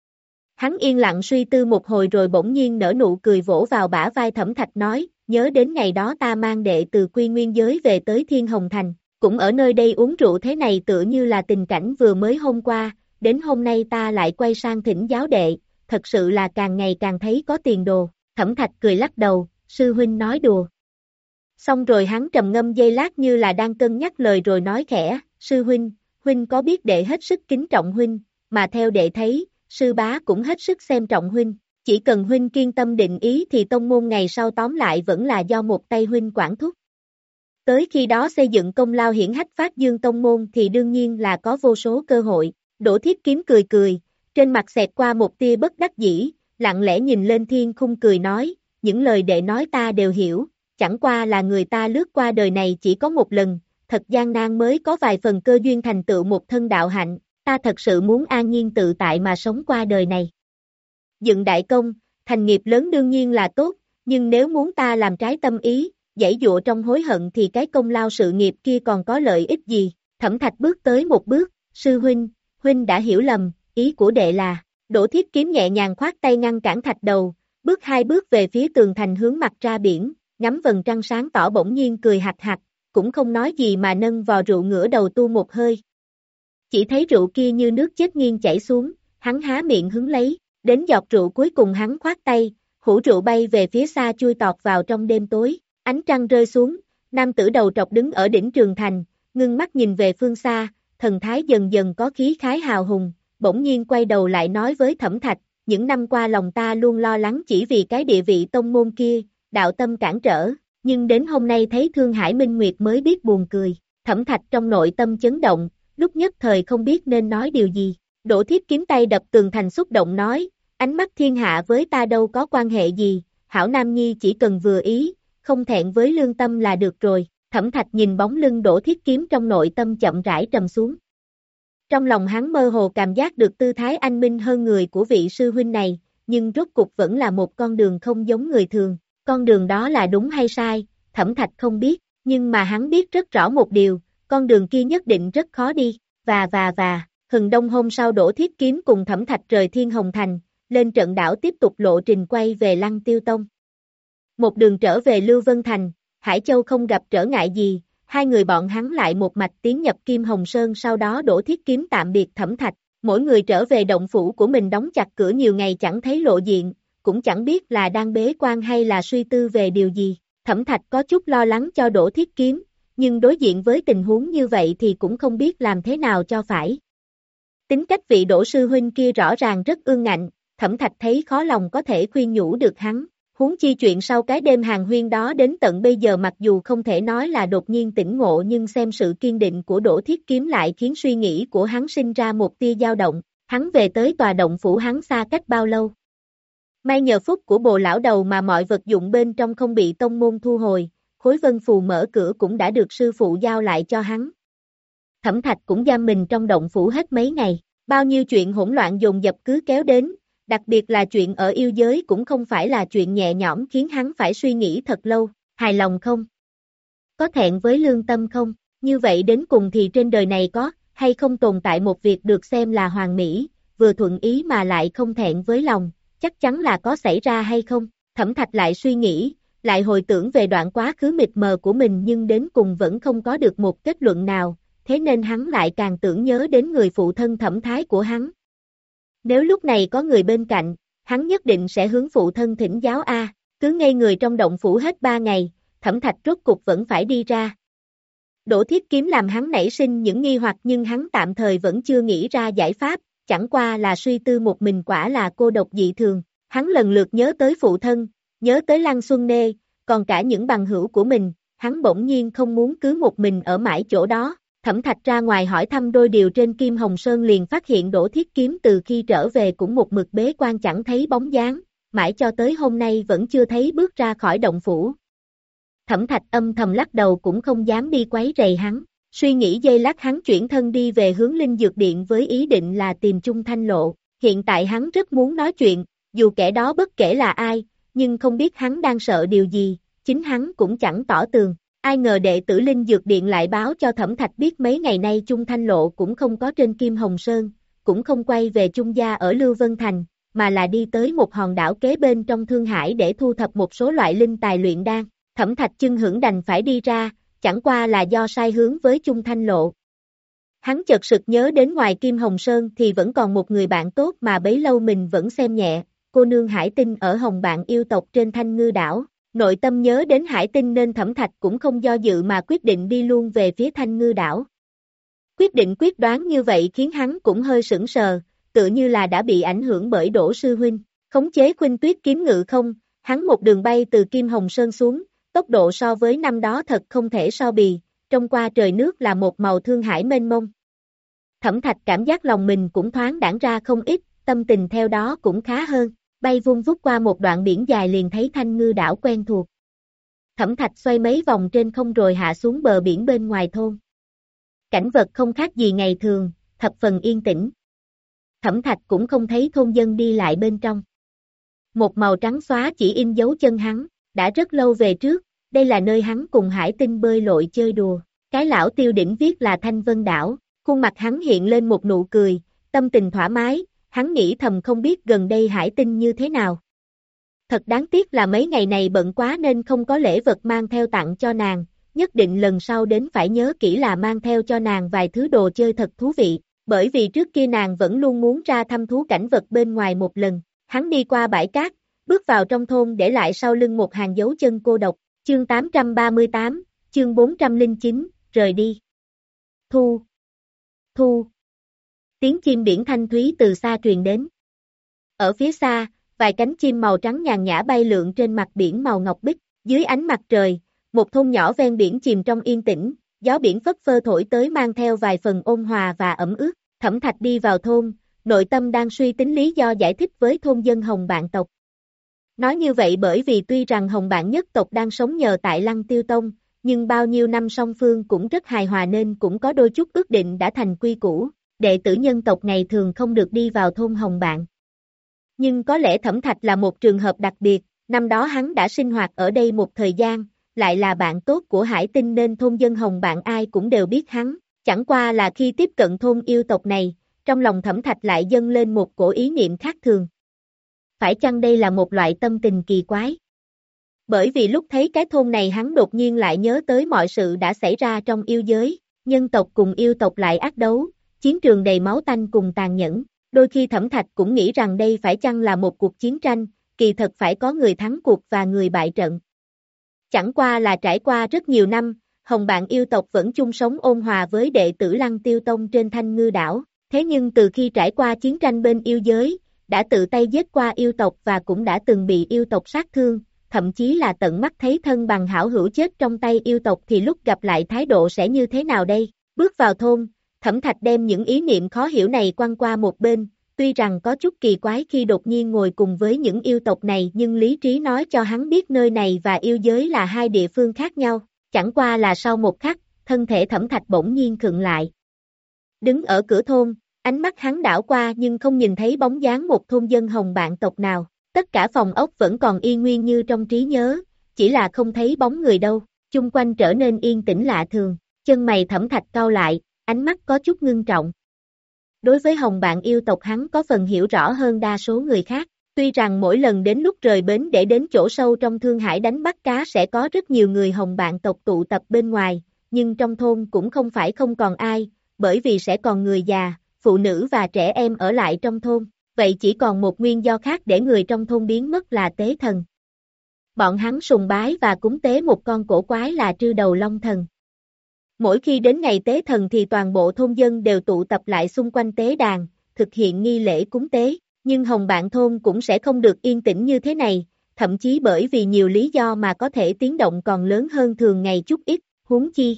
Hắn yên lặng suy tư một hồi rồi bỗng nhiên nở nụ cười vỗ vào bả vai Thẩm Thạch nói, nhớ đến ngày đó ta mang đệ từ Quy Nguyên giới về tới Thiên Hồng Thành, cũng ở nơi đây uống rượu thế này tựa như là tình cảnh vừa mới hôm qua, đến hôm nay ta lại quay sang thỉnh giáo đệ, thật sự là càng ngày càng thấy có tiền đồ. Thẩm Thạch cười lắc đầu, sư huynh nói đùa. Xong rồi hắn trầm ngâm giây lát như là đang cân nhắc lời rồi nói khẽ, sư huynh, huynh có biết đệ hết sức kính trọng huynh, mà theo đệ thấy, sư bá cũng hết sức xem trọng huynh, chỉ cần huynh kiên tâm định ý thì tông môn ngày sau tóm lại vẫn là do một tay huynh quản thúc. Tới khi đó xây dựng công lao hiển hách phát dương tông môn thì đương nhiên là có vô số cơ hội. Đỗ Thiết Kiếm cười cười, trên mặt xẹt qua một tia bất đắc dĩ, lặng lẽ nhìn lên thiên khung cười nói, những lời đệ nói ta đều hiểu, chẳng qua là người ta lướt qua đời này chỉ có một lần, thật gian nan mới có vài phần cơ duyên thành tựu một thân đạo hạnh, ta thật sự muốn an nhiên tự tại mà sống qua đời này. Dựng đại công, thành nghiệp lớn đương nhiên là tốt, nhưng nếu muốn ta làm trái tâm ý, giãy giụa trong hối hận thì cái công lao sự nghiệp kia còn có lợi ích gì? Thẩm Thạch bước tới một bước, sư huynh, huynh đã hiểu lầm, ý của đệ là, Đỗ Thiết Kiếm nhẹ nhàng khoát tay ngăn cản Thạch Đầu, bước hai bước về phía tường thành hướng mặt ra biển, ngắm vầng trăng sáng tỏ bỗng nhiên cười hạch hạch, cũng không nói gì mà nâng vò rượu ngửa đầu tu một hơi. Chỉ thấy rượu kia như nước chết nghiêng chảy xuống, hắn há miệng hứng lấy, đến giọt rượu cuối cùng hắn khoát tay, hũ rượu bay về phía xa chui tọt vào trong đêm tối, ánh trăng rơi xuống, nam tử đầu trọc đứng ở đỉnh trường thành, ngưng mắt nhìn về phương xa, thần thái dần dần có khí khái hào hùng, bỗng nhiên quay đầu lại nói với Thẩm Thạch, những năm qua lòng ta luôn lo lắng chỉ vì cái địa vị tông môn kia, đạo tâm cản trở, nhưng đến hôm nay thấy Thương Hải Minh Nguyệt mới biết buồn cười, Thẩm Thạch trong nội tâm chấn động, lúc nhất thời không biết nên nói điều gì, Đỗ Thiết Kiếm tay đập tường thành xúc động nói, ánh mắt thiên hạ với ta đâu có quan hệ gì, hảo nam nhi chỉ cần vừa ý, không thẹn với lương tâm là được rồi, Thẩm Thạch nhìn bóng lưng Đỗ Thiết Kiếm trong nội tâm chậm rãi trầm xuống. Trong lòng hắn mơ hồ cảm giác được tư thái anh minh hơn người của vị sư huynh này, nhưng rốt cục vẫn là một con đường không giống người thường, con đường đó là đúng hay sai, Thẩm Thạch không biết, nhưng mà hắn biết rất rõ một điều, con đường kia nhất định rất khó đi, và và và, hừng đông hôm sau Đỗ Thiết Kiếm cùng Thẩm Thạch rời Thiên Hồng Thành, lên trận đảo tiếp tục lộ trình quay về Lăng Tiêu Tông. Một đường trở về Lưu Vân Thành, Hải Châu không gặp trở ngại gì, hai người bọn hắn lại một mạch tiến nhập Kim Hồng Sơn, sau đó Đỗ Thiết Kiếm tạm biệt Thẩm Thạch, mỗi người trở về động phủ của mình đóng chặt cửa nhiều ngày chẳng thấy lộ diện, cũng chẳng biết là đang bế quan hay là suy tư về điều gì. Thẩm Thạch có chút lo lắng cho Đỗ Thiết Kiếm, nhưng đối diện với tình huống như vậy thì cũng không biết làm thế nào cho phải. Tính cách vị Đỗ sư huynh kia rõ ràng rất ương ngạnh, Thẩm Thạch thấy khó lòng có thể khuyên nhủ được hắn. Huống chi chuyện sau cái đêm hàng huyên đó đến tận bây giờ mặc dù không thể nói là đột nhiên tỉnh ngộ, nhưng xem sự kiên định của Đỗ Thiết Kiếm lại khiến suy nghĩ của hắn sinh ra một tia dao động. Hắn về tới tòa động phủ hắn xa cách bao lâu? May nhờ phúc của Bồ lão đầu mà mọi vật dụng bên trong không bị tông môn thu hồi, khối vân phù mở cửa cũng đã được sư phụ giao lại cho hắn. Thẩm Thạch cũng giam mình trong động phủ hết mấy ngày, bao nhiêu chuyện hỗn loạn dồn dập cứ kéo đến. Đặc biệt là chuyện ở yêu giới cũng không phải là chuyện nhẹ nhõm, khiến hắn phải suy nghĩ thật lâu, hài lòng không? Có thẹn với lương tâm không? Như vậy đến cùng thì trên đời này có hay không tồn tại một việc được xem là hoàn mỹ, vừa thuận ý mà lại không thẹn với lòng, chắc chắn là có xảy ra hay không? Thẩm Thạch lại suy nghĩ, lại hồi tưởng về đoạn quá khứ mịt mờ của mình nhưng đến cùng vẫn không có được một kết luận nào, thế nên hắn lại càng tưởng nhớ đến người phụ thân Thẩm Thái của hắn. Nếu lúc này có người bên cạnh, hắn nhất định sẽ hướng phụ thân thỉnh giáo a. Cứ ngây người trong động phủ hết ba ngày, Thẩm Thạch rốt cục vẫn phải đi ra. Đỗ Thiết Kiếm làm hắn nảy sinh những nghi hoặc nhưng hắn tạm thời vẫn chưa nghĩ ra giải pháp, chẳng qua là suy tư một mình quả là cô độc dị thường. Hắn lần lượt nhớ tới phụ thân, nhớ tới Lăng Xuân Nê, còn cả những bằng hữu của mình, hắn bỗng nhiên không muốn cứ một mình ở mãi chỗ đó. Thẩm Thạch ra ngoài hỏi thăm đôi điều trên Kim Hồng Sơn liền phát hiện Đỗ Thiết Kiếm từ khi trở về cũng một mực bế quan chẳng thấy bóng dáng, mãi cho tới hôm nay vẫn chưa thấy bước ra khỏi động phủ. Thẩm Thạch âm thầm lắc đầu cũng không dám đi quấy rầy hắn, suy nghĩ giây lát hắn chuyển thân đi về hướng Linh Dược Điện với ý định là tìm Chung Thanh Lộ. Hiện tại hắn rất muốn nói chuyện, dù kẻ đó bất kể là ai, nhưng không biết hắn đang sợ điều gì, chính hắn cũng chẳng tỏ tường. Ai ngờ đệ tử Linh Dược Điện lại báo cho Thẩm Thạch biết mấy ngày nay Chung Thanh Lộ cũng không có trên Kim Hồng Sơn, cũng không quay về Chung gia ở Lưu Vân Thành, mà là đi tới một hòn đảo kế bên trong Thương Hải để thu thập một số loại linh tài luyện đan. Thẩm Thạch chưng hửng đành phải đi ra, chẳng qua là do sai hướng với Chung Thanh Lộ. Hắn chợt sực nhớ đến ngoài Kim Hồng Sơn thì vẫn còn một người bạn tốt mà bấy lâu mình vẫn xem nhẹ, cô nương Hải Tinh ở Hồng Bạn yêu tộc trên Thanh Ngư đảo. Nội tâm nhớ đến Hải Tinh nên Thẩm Thạch cũng không do dự mà quyết định đi luôn về phía Thanh Ngư đảo. Quyết định quyết đoán như vậy khiến hắn cũng hơi sững sờ, tựa như là đã bị ảnh hưởng bởi Đỗ sư huynh. Khống chế Khuynh Tuyết kiếm ngự không, hắn một đường bay từ Kim Hồng Sơn xuống, tốc độ so với năm đó thật không thể so bì, trông qua trời nước là một màu thương hải mênh mông. Thẩm Thạch cảm giác lòng mình cũng thoáng đãng ra không ít, tâm tình theo đó cũng khá hơn, bay vun vút qua một đoạn biển dài liền thấy Thanh Ngư đảo quen thuộc. Thẩm Thạch xoay mấy vòng trên không rồi hạ xuống bờ biển bên ngoài thôn. Cảnh vật không khác gì ngày thường, thập phần yên tĩnh. Thẩm Thạch cũng không thấy thôn dân đi lại bên trong. Một màu trắng xóa chỉ in dấu chân hắn, đã rất lâu về trước, đây là nơi hắn cùng Hải Tinh bơi lội chơi đùa. Cái lão tiêu đỉnh viết là Thanh Vân Đảo, khuôn mặt hắn hiện lên một nụ cười, tâm tình thoải mái, hắn nghĩ thầm không biết gần đây Hải Tinh như thế nào. Thật đáng tiếc là mấy ngày này bận quá nên không có lễ vật mang theo tặng cho nàng, nhất định lần sau đến phải nhớ kỹ là mang theo cho nàng vài thứ đồ chơi thật thú vị, bởi vì trước kia nàng vẫn luôn muốn ra thăm thú cảnh vật bên ngoài một lần. Hắn đi qua bãi cát, bước vào trong thôn để lại sau lưng một hàng dấu chân cô độc, chương tám trăm ba mươi tám, chương bốn trăm lẻ chín, rời đi. Thu, thu. Tiếng chim biển thanh thúy từ xa truyền đến. Ở phía xa, vài cánh chim màu trắng nhàn nhã bay lượn trên mặt biển màu ngọc bích, dưới ánh mặt trời, một thôn nhỏ ven biển chìm trong yên tĩnh, gió biển phất phơ thổi tới mang theo vài phần ôn hòa và ẩm ướt. Thẩm Thạch đi vào thôn, nội tâm đang suy tính lý do giải thích với thôn dân Hồng Bạn tộc. Nói như vậy bởi vì tuy rằng Hồng Bạn nhất tộc đang sống nhờ tại Lăng Tiêu Tông, nhưng bao nhiêu năm song phương cũng rất hài hòa nên cũng có đôi chút ước định đã thành quy củ, đệ tử nhân tộc ngày thường không được đi vào thôn Hồng Bạn. Nhưng có lẽ Thẩm Thạch là một trường hợp đặc biệt, năm đó hắn đã sinh hoạt ở đây một thời gian, lại là bạn tốt của Hải Tinh nên thôn dân Hồng Bạn ai cũng đều biết hắn, chẳng qua là khi tiếp cận thôn yêu tộc này, trong lòng Thẩm Thạch lại dâng lên một cổ ý niệm khác thường. Phải chăng đây là một loại tâm tình kỳ quái? Bởi vì lúc thấy cái thôn này hắn đột nhiên lại nhớ tới mọi sự đã xảy ra trong yêu giới, nhân tộc cùng yêu tộc lại ác đấu, chiến trường đầy máu tanh cùng tàn nhẫn, đôi khi Thẩm Thạch cũng nghĩ rằng đây phải chăng là một cuộc chiến tranh, kỳ thật phải có người thắng cuộc và người bại trận. Chẳng qua là trải qua rất nhiều năm, Hồng Bạn yêu tộc vẫn chung sống ôn hòa với đệ tử Lăng Tiêu Tông trên Thanh Ngư đảo, thế nhưng từ khi trải qua chiến tranh bên yêu giới, đã tự tay giết qua yêu tộc và cũng đã từng bị yêu tộc sát thương, thậm chí là tận mắt thấy thân bằng hảo hữu chết trong tay yêu tộc thì lúc gặp lại thái độ sẽ như thế nào đây? Bước vào thôn, Thẩm Thạch đem những ý niệm khó hiểu này quăng qua một bên, tuy rằng có chút kỳ quái khi đột nhiên ngồi cùng với những yêu tộc này nhưng lý trí nói cho hắn biết nơi này và yêu giới là hai địa phương khác nhau, chẳng qua là sau một khắc, thân thể Thẩm Thạch bỗng nhiên khựng lại. Đứng ở cửa thôn, ánh mắt hắn đảo qua nhưng không nhìn thấy bóng dáng một thôn dân Hồng Bạn tộc nào, tất cả phòng ốc vẫn còn y nguyên như trong trí nhớ, chỉ là không thấy bóng người đâu, chung quanh trở nên yên tĩnh lạ thường, chân mày Thẩm Thạch cau lại, ánh mắt có chút ngưng trọng. Đối với Hồng Bạn yêu tộc hắn có phần hiểu rõ hơn đa số người khác, tuy rằng mỗi lần đến lúc rời bến để đến chỗ sâu trong Thương Hải đánh bắt cá sẽ có rất nhiều người Hồng Bạn tộc tụ tập bên ngoài, nhưng trong thôn cũng không phải không còn ai, bởi vì sẽ còn người già, phụ nữ và trẻ em ở lại trong thôn, vậy chỉ còn một nguyên do khác để người trong thôn biến mất là tế thần. Bọn hắn sùng bái và cúng tế một con cổ quái là Trư Đầu Long Thần. Mỗi khi đến ngày tế thần thì toàn bộ thôn dân đều tụ tập lại xung quanh tế đàn, thực hiện nghi lễ cúng tế, nhưng Hồng Bạn thôn cũng sẽ không được yên tĩnh như thế này, thậm chí bởi vì nhiều lý do mà có thể tiếng động còn lớn hơn thường ngày chút ít, huống chi.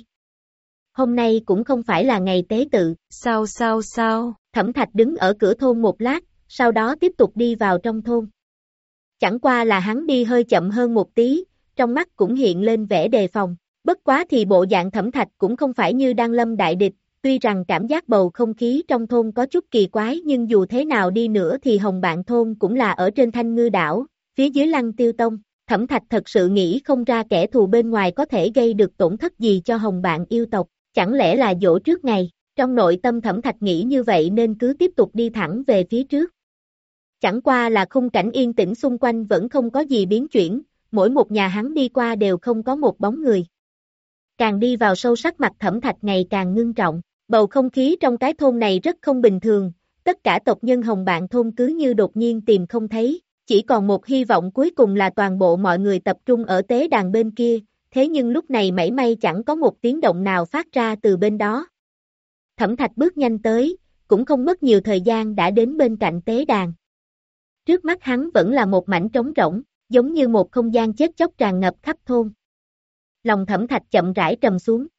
Hôm nay cũng không phải là ngày tế tự, sao sao sao, Thẩm Thạch đứng ở cửa thôn một lát, sau đó tiếp tục đi vào trong thôn. Chẳng qua là hắn đi hơi chậm hơn một tí, trong mắt cũng hiện lên vẻ đề phòng. Bất quá thì bộ dạng Thẩm Thạch cũng không phải như đang lâm đại địch, tuy rằng cảm giác bầu không khí trong thôn có chút kỳ quái nhưng dù thế nào đi nữa thì Hồng Bạn thôn cũng là ở trên Thanh Ngư đảo, phía dưới Lăng Tiêu Tông. Thẩm Thạch thật sự nghĩ không ra kẻ thù bên ngoài có thể gây được tổn thất gì cho Hồng Bạn yêu tộc, chẳng lẽ là dỗ trước ngày, trong nội tâm Thẩm Thạch nghĩ như vậy nên cứ tiếp tục đi thẳng về phía trước. Chẳng qua là khung cảnh yên tĩnh xung quanh vẫn không có gì biến chuyển, mỗi một nhà hắn đi qua đều không có một bóng người. Càng đi vào sâu sắc mặt Thẩm Thạch ngày càng ngưng trọng, bầu không khí trong cái thôn này rất không bình thường, tất cả tộc nhân Hồng Bạn thôn cứ như đột nhiên tìm không thấy, chỉ còn một hy vọng cuối cùng là toàn bộ mọi người tập trung ở tế đàn bên kia, thế nhưng lúc này mảy may chẳng có một tiếng động nào phát ra từ bên đó. Thẩm Thạch bước nhanh tới, cũng không mất nhiều thời gian đã đến bên cạnh tế đàn. Trước mắt hắn vẫn là một mảnh trống rỗng, giống như một không gian chết chóc tràn ngập khắp thôn. Lòng Thẩm Thạch chậm rãi trầm xuống.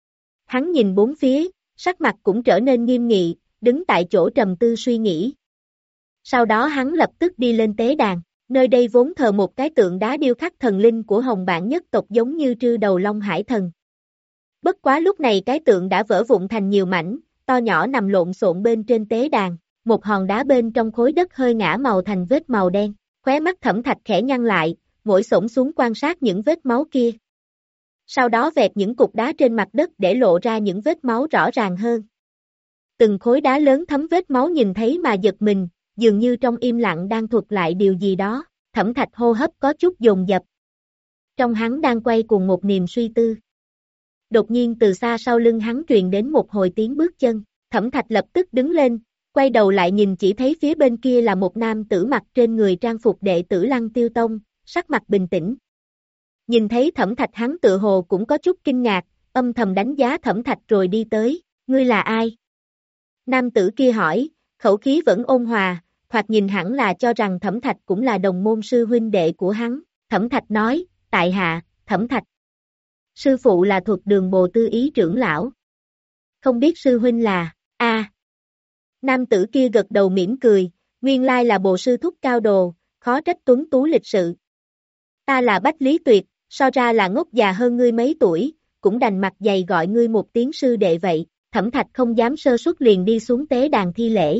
Hắn nhìn bốn phía, sắc mặt cũng trở nên nghiêm nghị, đứng tại chỗ trầm tư suy nghĩ. Sau đó hắn lập tức đi lên tế đàn, nơi đây vốn thờ một cái tượng đá điêu khắc thần linh của Hồng Bản nhất tộc giống như Trư Đầu Long Hải Thần. Bất quá lúc này cái tượng đã vỡ vụn thành nhiều mảnh, to nhỏ nằm lộn xộn bên trên tế đàn, một hòn đá bên trong khối đất hơi ngã màu thành vết màu đen, khóe mắt Thẩm Thạch khẽ nhăn lại, ngồi xổm xuống quan sát những vết máu kia. Sau đó vẹt những cục đá trên mặt đất để lộ ra những vết máu rõ ràng hơn. Từng khối đá lớn thấm vết máu nhìn thấy mà giật mình, dường như trong im lặng đang thuật lại điều gì đó, Thẩm Thạch hô hấp có chút dồn dập. Trong hắn đang quay cùng một niềm suy tư. Đột nhiên từ xa sau lưng hắn truyền đến một hồi tiếng bước chân, Thẩm Thạch lập tức đứng lên, quay đầu lại nhìn chỉ thấy phía bên kia là một nam tử mặc trên người trang phục đệ tử Lăng Tiêu Tông, sắc mặt bình tĩnh. Nhìn thấy Thẩm Thạch hắn tự hồ cũng có chút kinh ngạc, âm thầm đánh giá Thẩm Thạch rồi đi tới, ngươi là ai? Nam tử kia hỏi, khẩu khí vẫn ôn hòa, thoạt nhìn hẳn là cho rằng Thẩm Thạch cũng là đồng môn sư huynh đệ của hắn, Thẩm Thạch nói, tại hạ, Thẩm Thạch. Sư phụ là Thuật Đường Bồ Tư Ý trưởng lão. Không biết sư huynh là, a à. Nam tử kia gật đầu mỉm cười, nguyên lai là Bồ sư thúc cao đồ, khó trách tuấn tú lịch sự. Ta là Bách Lý Tuyệt, so ra là ngốc già hơn ngươi mấy tuổi, cũng đành mặt dày gọi ngươi một tiếng sư đệ vậy, Thẩm Thạch không dám sơ suất liền đi xuống tế đàn thi lễ.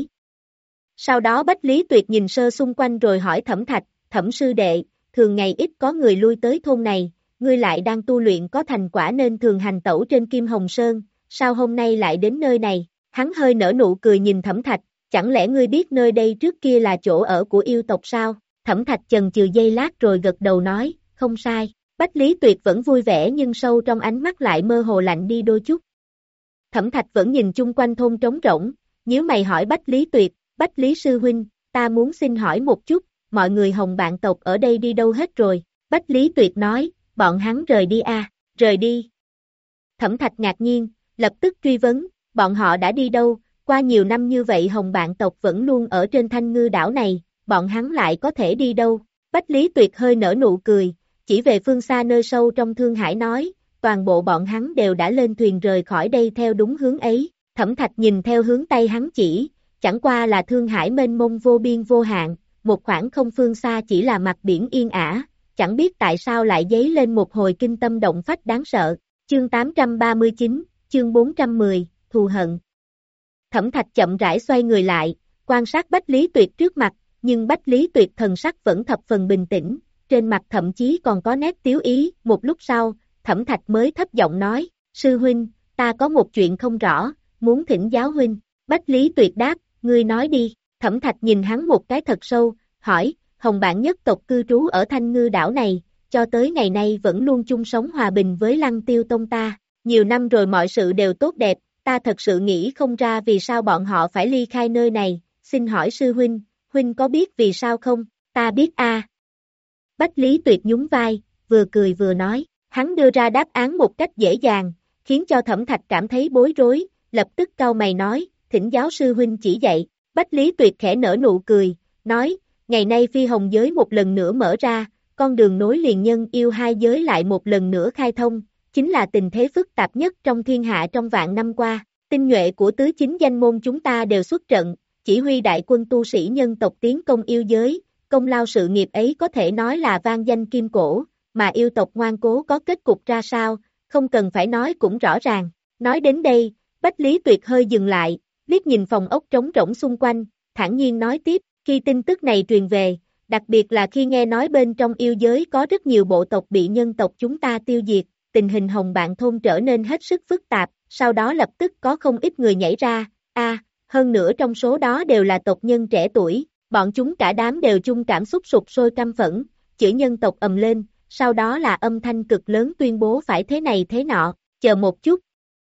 Sau đó Bách Lý Tuyệt nhìn sơ xung quanh rồi hỏi Thẩm Thạch, Thẩm sư đệ, thường ngày ít có người lui tới thôn này, ngươi lại đang tu luyện có thành quả nên thường hành tẩu trên Kim Hồng Sơn, sao hôm nay lại đến nơi này? Hắn hơi nở nụ cười nhìn Thẩm Thạch, chẳng lẽ ngươi biết nơi đây trước kia là chỗ ở của yêu tộc sao? Thẩm Thạch chần chừ giây lát rồi gật đầu nói, không sai, Bách Lý Tuyệt vẫn vui vẻ nhưng sâu trong ánh mắt lại mơ hồ lạnh đi đôi chút. Thẩm Thạch vẫn nhìn chung quanh thôn trống rỗng, nhíu mày hỏi Bách Lý Tuyệt, Bách Lý sư huynh, ta muốn xin hỏi một chút, mọi người Hồng Bạn tộc ở đây đi đâu hết rồi? Bách Lý Tuyệt nói, bọn hắn rời đi a, à, rời đi. Thẩm Thạch ngạc nhiên, lập tức truy vấn, bọn họ đã đi đâu, qua nhiều năm như vậy Hồng Bạn tộc vẫn luôn ở trên Thanh Ngư đảo này, bọn hắn lại có thể đi đâu? Bách Lý Tuyệt hơi nở nụ cười, chỉ về phương xa nơi sâu trong Thương Hải nói, toàn bộ bọn hắn đều đã lên thuyền rời khỏi đây theo đúng hướng ấy. Thẩm Thạch nhìn theo hướng tay hắn chỉ, chẳng qua là Thương Hải mênh mông vô biên vô hạn, một khoảng không phương xa chỉ là mặt biển yên ả, chẳng biết tại sao lại dấy lên một hồi kinh tâm động phách đáng sợ. Chương tám trăm ba mươi chín, chương bốn trăm mười, thù hận. Thẩm Thạch chậm rãi xoay người lại, quan sát Bách Lý Tuyệt trước mặt, nhưng Bách Lý Tuyệt thần sắc vẫn thập phần bình tĩnh, trên mặt thậm chí còn có nét tiếu ý. Một lúc sau, Thẩm Thạch mới thấp giọng nói, sư huynh, ta có một chuyện không rõ, muốn thỉnh giáo huynh. Bách Lý Tuyệt đáp, ngươi nói đi. Thẩm Thạch nhìn hắn một cái thật sâu, hỏi, Hồng Bản nhất tộc cư trú ở Thanh Ngư đảo này, cho tới ngày nay vẫn luôn chung sống hòa bình với Lăng Tiêu Tông ta, nhiều năm rồi mọi sự đều tốt đẹp, ta thật sự nghĩ không ra vì sao bọn họ phải ly khai nơi này, xin hỏi sư huynh, huynh có biết vì sao không? Ta biết a. À. Bách Lý Tuyệt nhún vai, vừa cười vừa nói, hắn đưa ra đáp án một cách dễ dàng, khiến cho Thẩm Thạch cảm thấy bối rối, lập tức cau mày nói, thỉnh giáo sư huynh chỉ dạy. Bách Lý Tuyệt khẽ nở nụ cười, nói, ngày nay phi hồng giới một lần nữa mở ra, con đường nối liền nhân yêu hai giới lại một lần nữa khai thông, chính là tình thế phức tạp nhất trong thiên hạ trong vạn năm qua, tinh nhuệ của tứ chính danh môn chúng ta đều xuất trận, chỉ huy đại quân tu sĩ nhân tộc tiến công yêu giới, công lao sự nghiệp ấy có thể nói là vang danh kim cổ, mà yêu tộc ngoan cố có kết cục ra sao, không cần phải nói cũng rõ ràng. Nói đến đây, Bách Lý Tuyệt hơi dừng lại, liếc nhìn phòng ốc trống rỗng xung quanh, thản nhiên nói tiếp, khi tin tức này truyền về, đặc biệt là khi nghe nói bên trong yêu giới có rất nhiều bộ tộc bị nhân tộc chúng ta tiêu diệt, tình hình Hồng Bạn thôn trở nên hết sức phức tạp, sau đó lập tức có không ít người nhảy ra, a, à, hơn nữa trong số đó đều là tộc nhân trẻ tuổi, bọn chúng cả đám đều chung cảm xúc sụp sôi căm phẫn, chửi nhân tộc ầm lên, sau đó là âm thanh cực lớn tuyên bố phải thế này thế nọ, chờ một chút.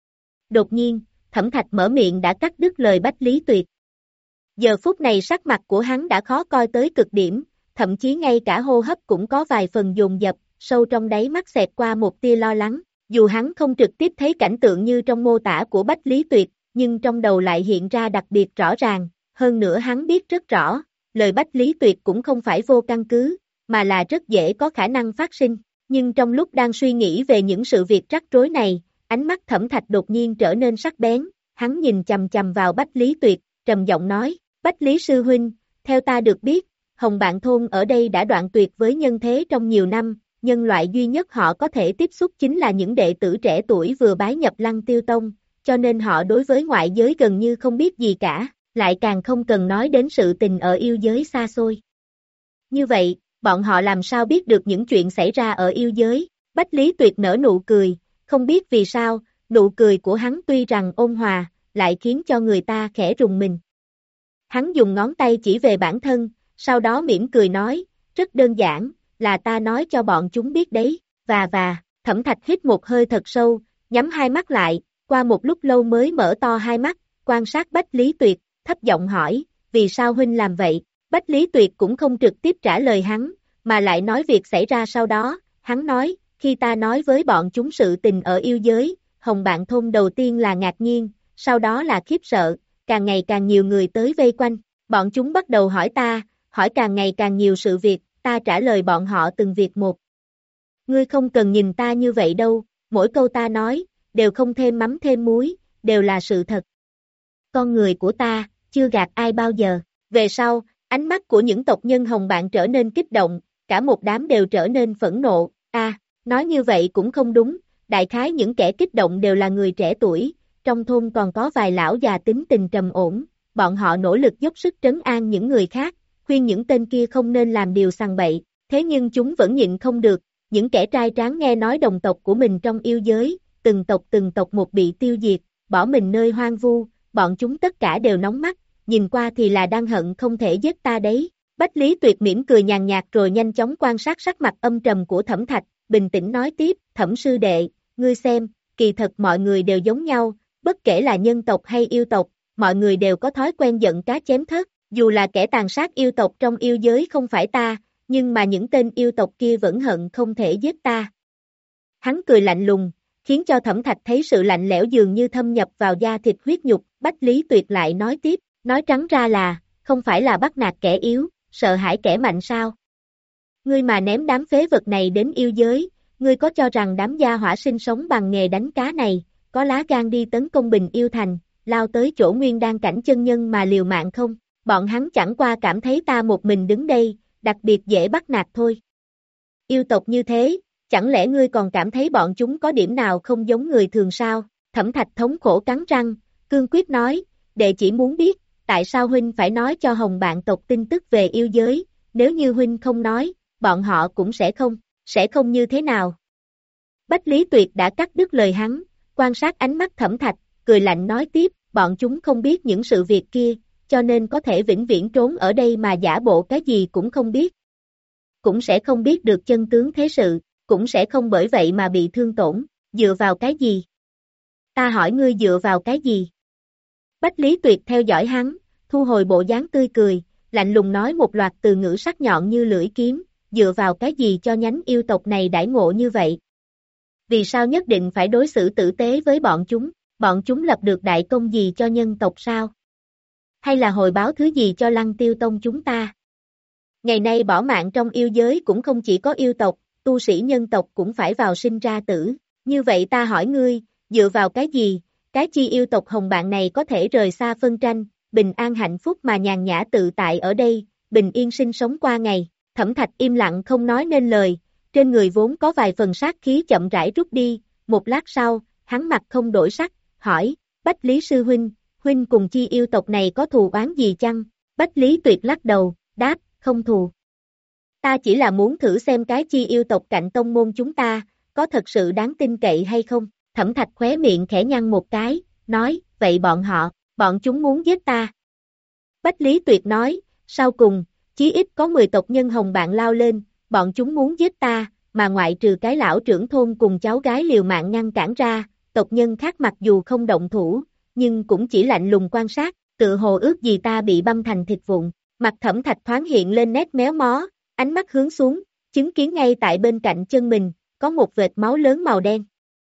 Đột nhiên, Thẩm Thạch mở miệng đã cắt đứt lời Bách Lý Tuyệt. Giờ phút này sắc mặt của hắn đã khó coi tới cực điểm, thậm chí ngay cả hô hấp cũng có vài phần dồn dập, sâu trong đáy mắt xẹt qua một tia lo lắng, dù hắn không trực tiếp thấy cảnh tượng như trong mô tả của Bách Lý Tuyệt, nhưng trong đầu lại hiện ra đặc biệt rõ ràng, hơn nữa hắn biết rất rõ, lời Bách Lý Tuyệt cũng không phải vô căn cứ, mà là rất dễ có khả năng phát sinh, nhưng trong lúc đang suy nghĩ về những sự việc rắc rối này, ánh mắt Thẩm Thạch đột nhiên trở nên sắc bén, hắn nhìn chằm chằm vào Bách Lý Tuyệt, trầm giọng nói, Bách Lý sư huynh, Theo ta được biết, Hồng Bạn Thôn ở đây đã đoạn tuyệt với nhân thế trong nhiều năm, nhân loại duy nhất họ có thể tiếp xúc chính là những đệ tử trẻ tuổi vừa bái nhập Lăng Tiêu Tông, cho nên họ đối với ngoại giới gần như không biết gì cả, lại càng không cần nói đến sự tình ở yêu giới xa xôi. Như vậy, bọn họ làm sao biết được những chuyện xảy ra ở yêu giới? Bách Lý Tuyệt nở nụ cười, không biết vì sao, nụ cười của hắn tuy rằng ôn hòa, lại khiến cho người ta khẽ rùng mình. Hắn dùng ngón tay chỉ về bản thân, sau đó mỉm cười nói, rất đơn giản, là ta nói cho bọn chúng biết đấy, và và, Thẩm Thạch hít một hơi thật sâu, nhắm hai mắt lại, qua một lúc lâu mới mở to hai mắt, quan sát Bách Lý Tuyệt, thấp giọng hỏi, vì sao huynh làm vậy? Bách Lý Tuyệt cũng không trực tiếp trả lời hắn, mà lại nói việc xảy ra sau đó, hắn nói, khi ta nói với bọn chúng sự tình ở yêu giới, Hồng Bạn Thôn đầu tiên là ngạc nhiên, sau đó là khiếp sợ, càng ngày càng nhiều người tới vây quanh, bọn chúng bắt đầu hỏi ta, hỏi càng ngày càng nhiều sự việc, ta trả lời bọn họ từng việc một. Ngươi không cần nhìn ta như vậy đâu, mỗi câu ta nói, đều không thêm mắm thêm muối, đều là sự thật. Con người của ta, chưa gạt ai bao giờ. Về sau, ánh mắt của những tộc nhân Hồng Bạn trở nên kích động, cả một đám đều trở nên phẫn nộ, a, à, nói như vậy cũng không đúng, đại khái những kẻ kích động đều là người trẻ tuổi, trong thôn còn có vài lão già tính tình trầm ổn, bọn họ nỗ lực dốc sức trấn an những người khác, khuyên những tên kia không nên làm điều sằng bậy, thế nhưng chúng vẫn nhịn không được, những kẻ trai tráng nghe nói đồng tộc của mình trong yêu giới, từng tộc từng tộc một bị tiêu diệt, bỏ mình nơi hoang vu, bọn chúng tất cả đều nóng mắt, nhìn qua thì là đang hận không thể giết ta đấy. Bách Lý Tuyệt mỉm cười nhàn nhạt rồi nhanh chóng quan sát sắc mặt âm trầm của Thẩm Thạch, bình tĩnh nói tiếp, Thẩm sư đệ, ngươi xem, kỳ thật mọi người đều giống nhau, bất kể là nhân tộc hay yêu tộc, mọi người đều có thói quen giận cá chém thớt, dù là kẻ tàn sát yêu tộc trong yêu giới không phải ta, nhưng mà những tên yêu tộc kia vẫn hận không thể giết ta. Hắn cười lạnh lùng, khiến cho Thẩm Thạch thấy sự lạnh lẽo dường như thâm nhập vào da thịt huyết nhục, Bách Lý Tuyệt lại nói tiếp, nói trắng ra là, không phải là bắt nạt kẻ yếu, sợ hãi kẻ mạnh sao? Ngươi mà ném đám phế vật này đến yêu giới, ngươi có cho rằng đám gia hỏa sinh sống bằng nghề đánh cá này, có lá gan đi tấn công Bình Yêu Thành, lao tới chỗ nguyên đan cảnh chân nhân mà liều mạng không? Bọn hắn chẳng qua cảm thấy ta một mình đứng đây, đặc biệt dễ bắt nạt thôi. Yêu tộc như thế, chẳng lẽ ngươi còn cảm thấy bọn chúng có điểm nào không giống người thường sao? Thẩm Thạch thống khổ cắn răng, cương quyết nói, đệ chỉ muốn biết, tại sao huynh phải nói cho Hồng Bạn tộc tin tức về yêu giới, nếu như huynh không nói, bọn họ cũng sẽ không, sẽ không như thế nào. Bách Lý Tuyệt đã cắt đứt lời hắn, quan sát ánh mắt Thẩm Thạch, cười lạnh nói tiếp, bọn chúng không biết những sự việc kia, cho nên có thể vĩnh viễn trốn ở đây mà giả bộ cái gì cũng không biết. Cũng sẽ không biết được chân tướng thế sự, cũng sẽ không bởi vậy mà bị thương tổn, dựa vào cái gì? Ta hỏi ngươi dựa vào cái gì? Bách Lý Tuyệt theo dõi hắn, thu hồi bộ dáng tươi cười, lạnh lùng nói một loạt từ ngữ sắc nhọn như lưỡi kiếm, dựa vào cái gì cho nhánh yêu tộc này đãi ngộ như vậy? Vì sao nhất định phải đối xử tử tế với bọn chúng, bọn chúng lập được đại công gì cho nhân tộc sao? Hay là hồi báo thứ gì cho Lăng Tiêu Tông chúng ta? Ngày nay bỏ mạng trong yêu giới cũng không chỉ có yêu tộc, tu sĩ nhân tộc cũng phải vào sinh ra tử, như vậy ta hỏi ngươi, dựa vào cái gì, cái chi yêu tộc Hồng Bạn này có thể rời xa phân tranh, bình an hạnh phúc mà nhàn nhã tự tại ở đây, bình yên sinh sống qua ngày. Thẩm Thạch im lặng không nói nên lời, trên người vốn có vài phần sát khí chậm rãi rút đi, một lát sau, hắn mặt không đổi sắc, hỏi, Bách Lý Sư Huynh, Huynh cùng chi yêu tộc này có thù oán gì chăng? Bách Lý Tuyệt lắc đầu, đáp, không thù. Ta chỉ là muốn thử xem cái chi yêu tộc cạnh tông môn chúng ta, có thật sự đáng tin cậy hay không? Thẩm Thạch khóe miệng khẽ nhăn một cái, nói, vậy bọn họ, bọn chúng muốn giết ta. Bách Lý Tuyệt nói, sau cùng, chí ít có mười tộc nhân Hồng Bạn lao lên, bọn chúng muốn giết ta, mà ngoại trừ cái lão trưởng thôn cùng cháu gái liều mạng ngăn cản ra, tộc nhân khác mặc dù không động thủ, nhưng cũng chỉ lạnh lùng quan sát, tự hồ ước gì ta bị băm thành thịt vụn. Mặt Thẩm Thạch thoáng hiện lên nét méo mó, ánh mắt hướng xuống, chứng kiến ngay tại bên cạnh chân mình, có một vệt máu lớn màu đen.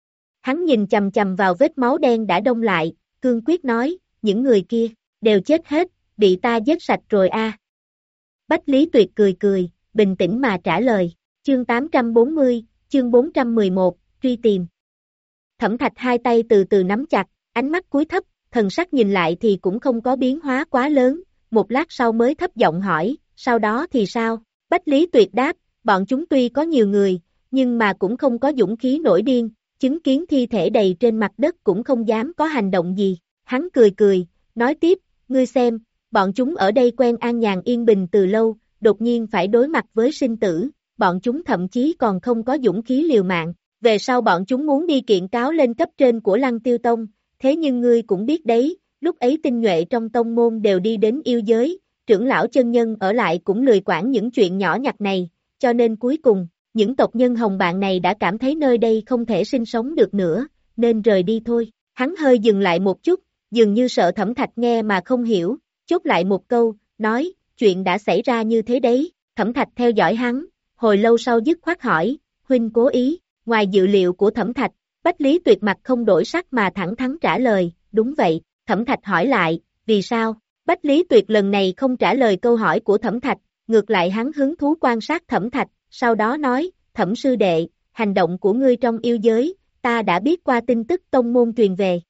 Hắn nhìn chầm chầm vào vết máu đen đã đông lại, cương quyết nói, những người kia, đều chết hết, bị ta giết sạch rồi a. Bách Lý Tuyệt cười cười, bình tĩnh mà trả lời, chương tám trăm bốn mươi, chương bốn trăm mười một, truy tìm. Thẩm Thạch hai tay từ từ nắm chặt, ánh mắt cúi thấp, thần sắc nhìn lại thì cũng không có biến hóa quá lớn, một lát sau mới thấp giọng hỏi, sau đó thì sao? Bách Lý Tuyệt đáp, bọn chúng tuy có nhiều người, nhưng mà cũng không có dũng khí nổi điên, chứng kiến thi thể đầy trên mặt đất cũng không dám có hành động gì. Hắn cười cười, nói tiếp, ngươi xem, bọn chúng ở đây quen an nhàn yên bình từ lâu, đột nhiên phải đối mặt với sinh tử, bọn chúng thậm chí còn không có dũng khí liều mạng. Về sau bọn chúng muốn đi kiện cáo lên cấp trên của Lăng Tiêu Tông, thế nhưng ngươi cũng biết đấy, lúc ấy tinh nhuệ trong tông môn đều đi đến yêu giới, trưởng lão chân nhân ở lại cũng lười quản những chuyện nhỏ nhặt này, cho nên cuối cùng, những tộc nhân hồng bạn này đã cảm thấy nơi đây không thể sinh sống được nữa, nên rời đi thôi. Hắn hơi dừng lại một chút, dường như sợ Thẩm Thạch nghe mà không hiểu, chốt lại một câu, nói, chuyện đã xảy ra như thế đấy. Thẩm Thạch theo dõi hắn, hồi lâu sau dứt khoát hỏi, huynh cố ý. Ngoài dự liệu của Thẩm Thạch, Bách Lý Tuyệt mặt không đổi sắc mà thẳng thắn trả lời, đúng vậy. Thẩm Thạch hỏi lại, vì sao? Bách Lý Tuyệt lần này không trả lời câu hỏi của Thẩm Thạch, ngược lại hắn hứng thú quan sát Thẩm Thạch, sau đó nói, Thẩm sư đệ, hành động của ngươi trong yêu giới, ta đã biết qua tin tức tông môn truyền về.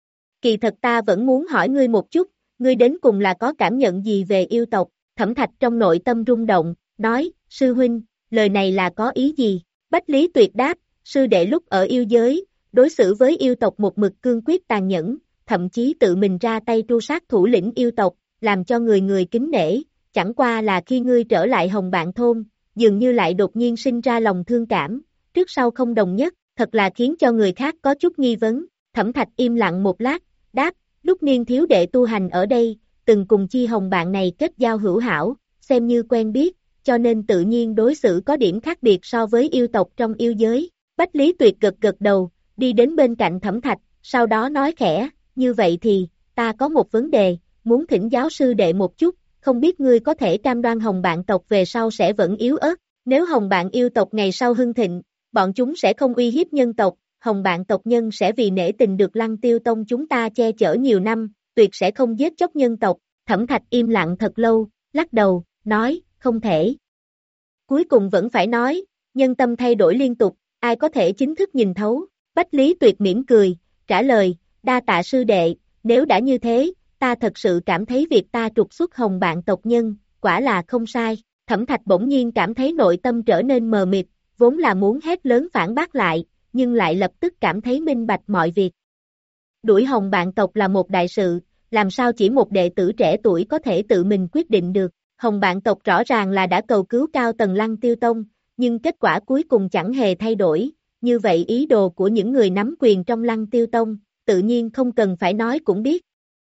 Kỳ thật ta vẫn muốn hỏi ngươi một chút, ngươi đến cùng là có cảm nhận gì về yêu tộc? Thẩm Thạch trong nội tâm rung động, nói, sư huynh, lời này là có ý gì? Bách Lý Tuyệt đáp, sư đệ lúc ở yêu giới, đối xử với yêu tộc một mực cương quyết tàn nhẫn, thậm chí tự mình ra tay tru sát thủ lĩnh yêu tộc, làm cho người người kính nể, chẳng qua là khi ngươi trở lại Hồng Bạn Thôn, dường như lại đột nhiên sinh ra lòng thương cảm, trước sau không đồng nhất, thật là khiến cho người khác có chút nghi vấn. Thẩm Thạch im lặng một lát, đáp, lúc niên thiếu đệ tu hành ở đây, từng cùng chi Hồng Bạn này kết giao hữu hảo, xem như quen biết, cho nên tự nhiên đối xử có điểm khác biệt so với yêu tộc trong yêu giới. Bách Lý Tuyệt gật gật đầu, đi đến bên cạnh Thẩm Thạch, sau đó nói khẽ, như vậy thì, ta có một vấn đề, muốn thỉnh giáo sư đệ một chút, không biết ngươi có thể cam đoan Hồng Bạn tộc về sau sẽ vẫn yếu ớt, nếu Hồng Bạn yêu tộc ngày sau hưng thịnh, bọn chúng sẽ không uy hiếp nhân tộc, Hồng Bạn tộc nhân sẽ vì nể tình được Lăng Tiêu Tông chúng ta che chở nhiều năm, tuyệt sẽ không giết chóc nhân tộc. Thẩm Thạch im lặng thật lâu, lắc đầu, nói, không thể. Cuối cùng vẫn phải nói, nhân tâm thay đổi liên tục, ai có thể chính thức nhìn thấu. Bách Lý Tuyệt mỉm cười, trả lời, đa tạ sư đệ, nếu đã như thế, ta thật sự cảm thấy việc ta trục xuất Hồng Bạn tộc nhân, quả là không sai. Thẩm Thạch bỗng nhiên cảm thấy nội tâm trở nên mờ mịt, vốn là muốn hét lớn phản bác lại, nhưng lại lập tức cảm thấy minh bạch mọi việc. Đuổi Hồng Bạn tộc là một đại sự, làm sao chỉ một đệ tử trẻ tuổi có thể tự mình quyết định được. Hồng Bạn tộc rõ ràng là đã cầu cứu cao tầng Lăng Tiêu Tông, nhưng kết quả cuối cùng chẳng hề thay đổi, như vậy ý đồ của những người nắm quyền trong Lăng Tiêu Tông, tự nhiên không cần phải nói cũng biết.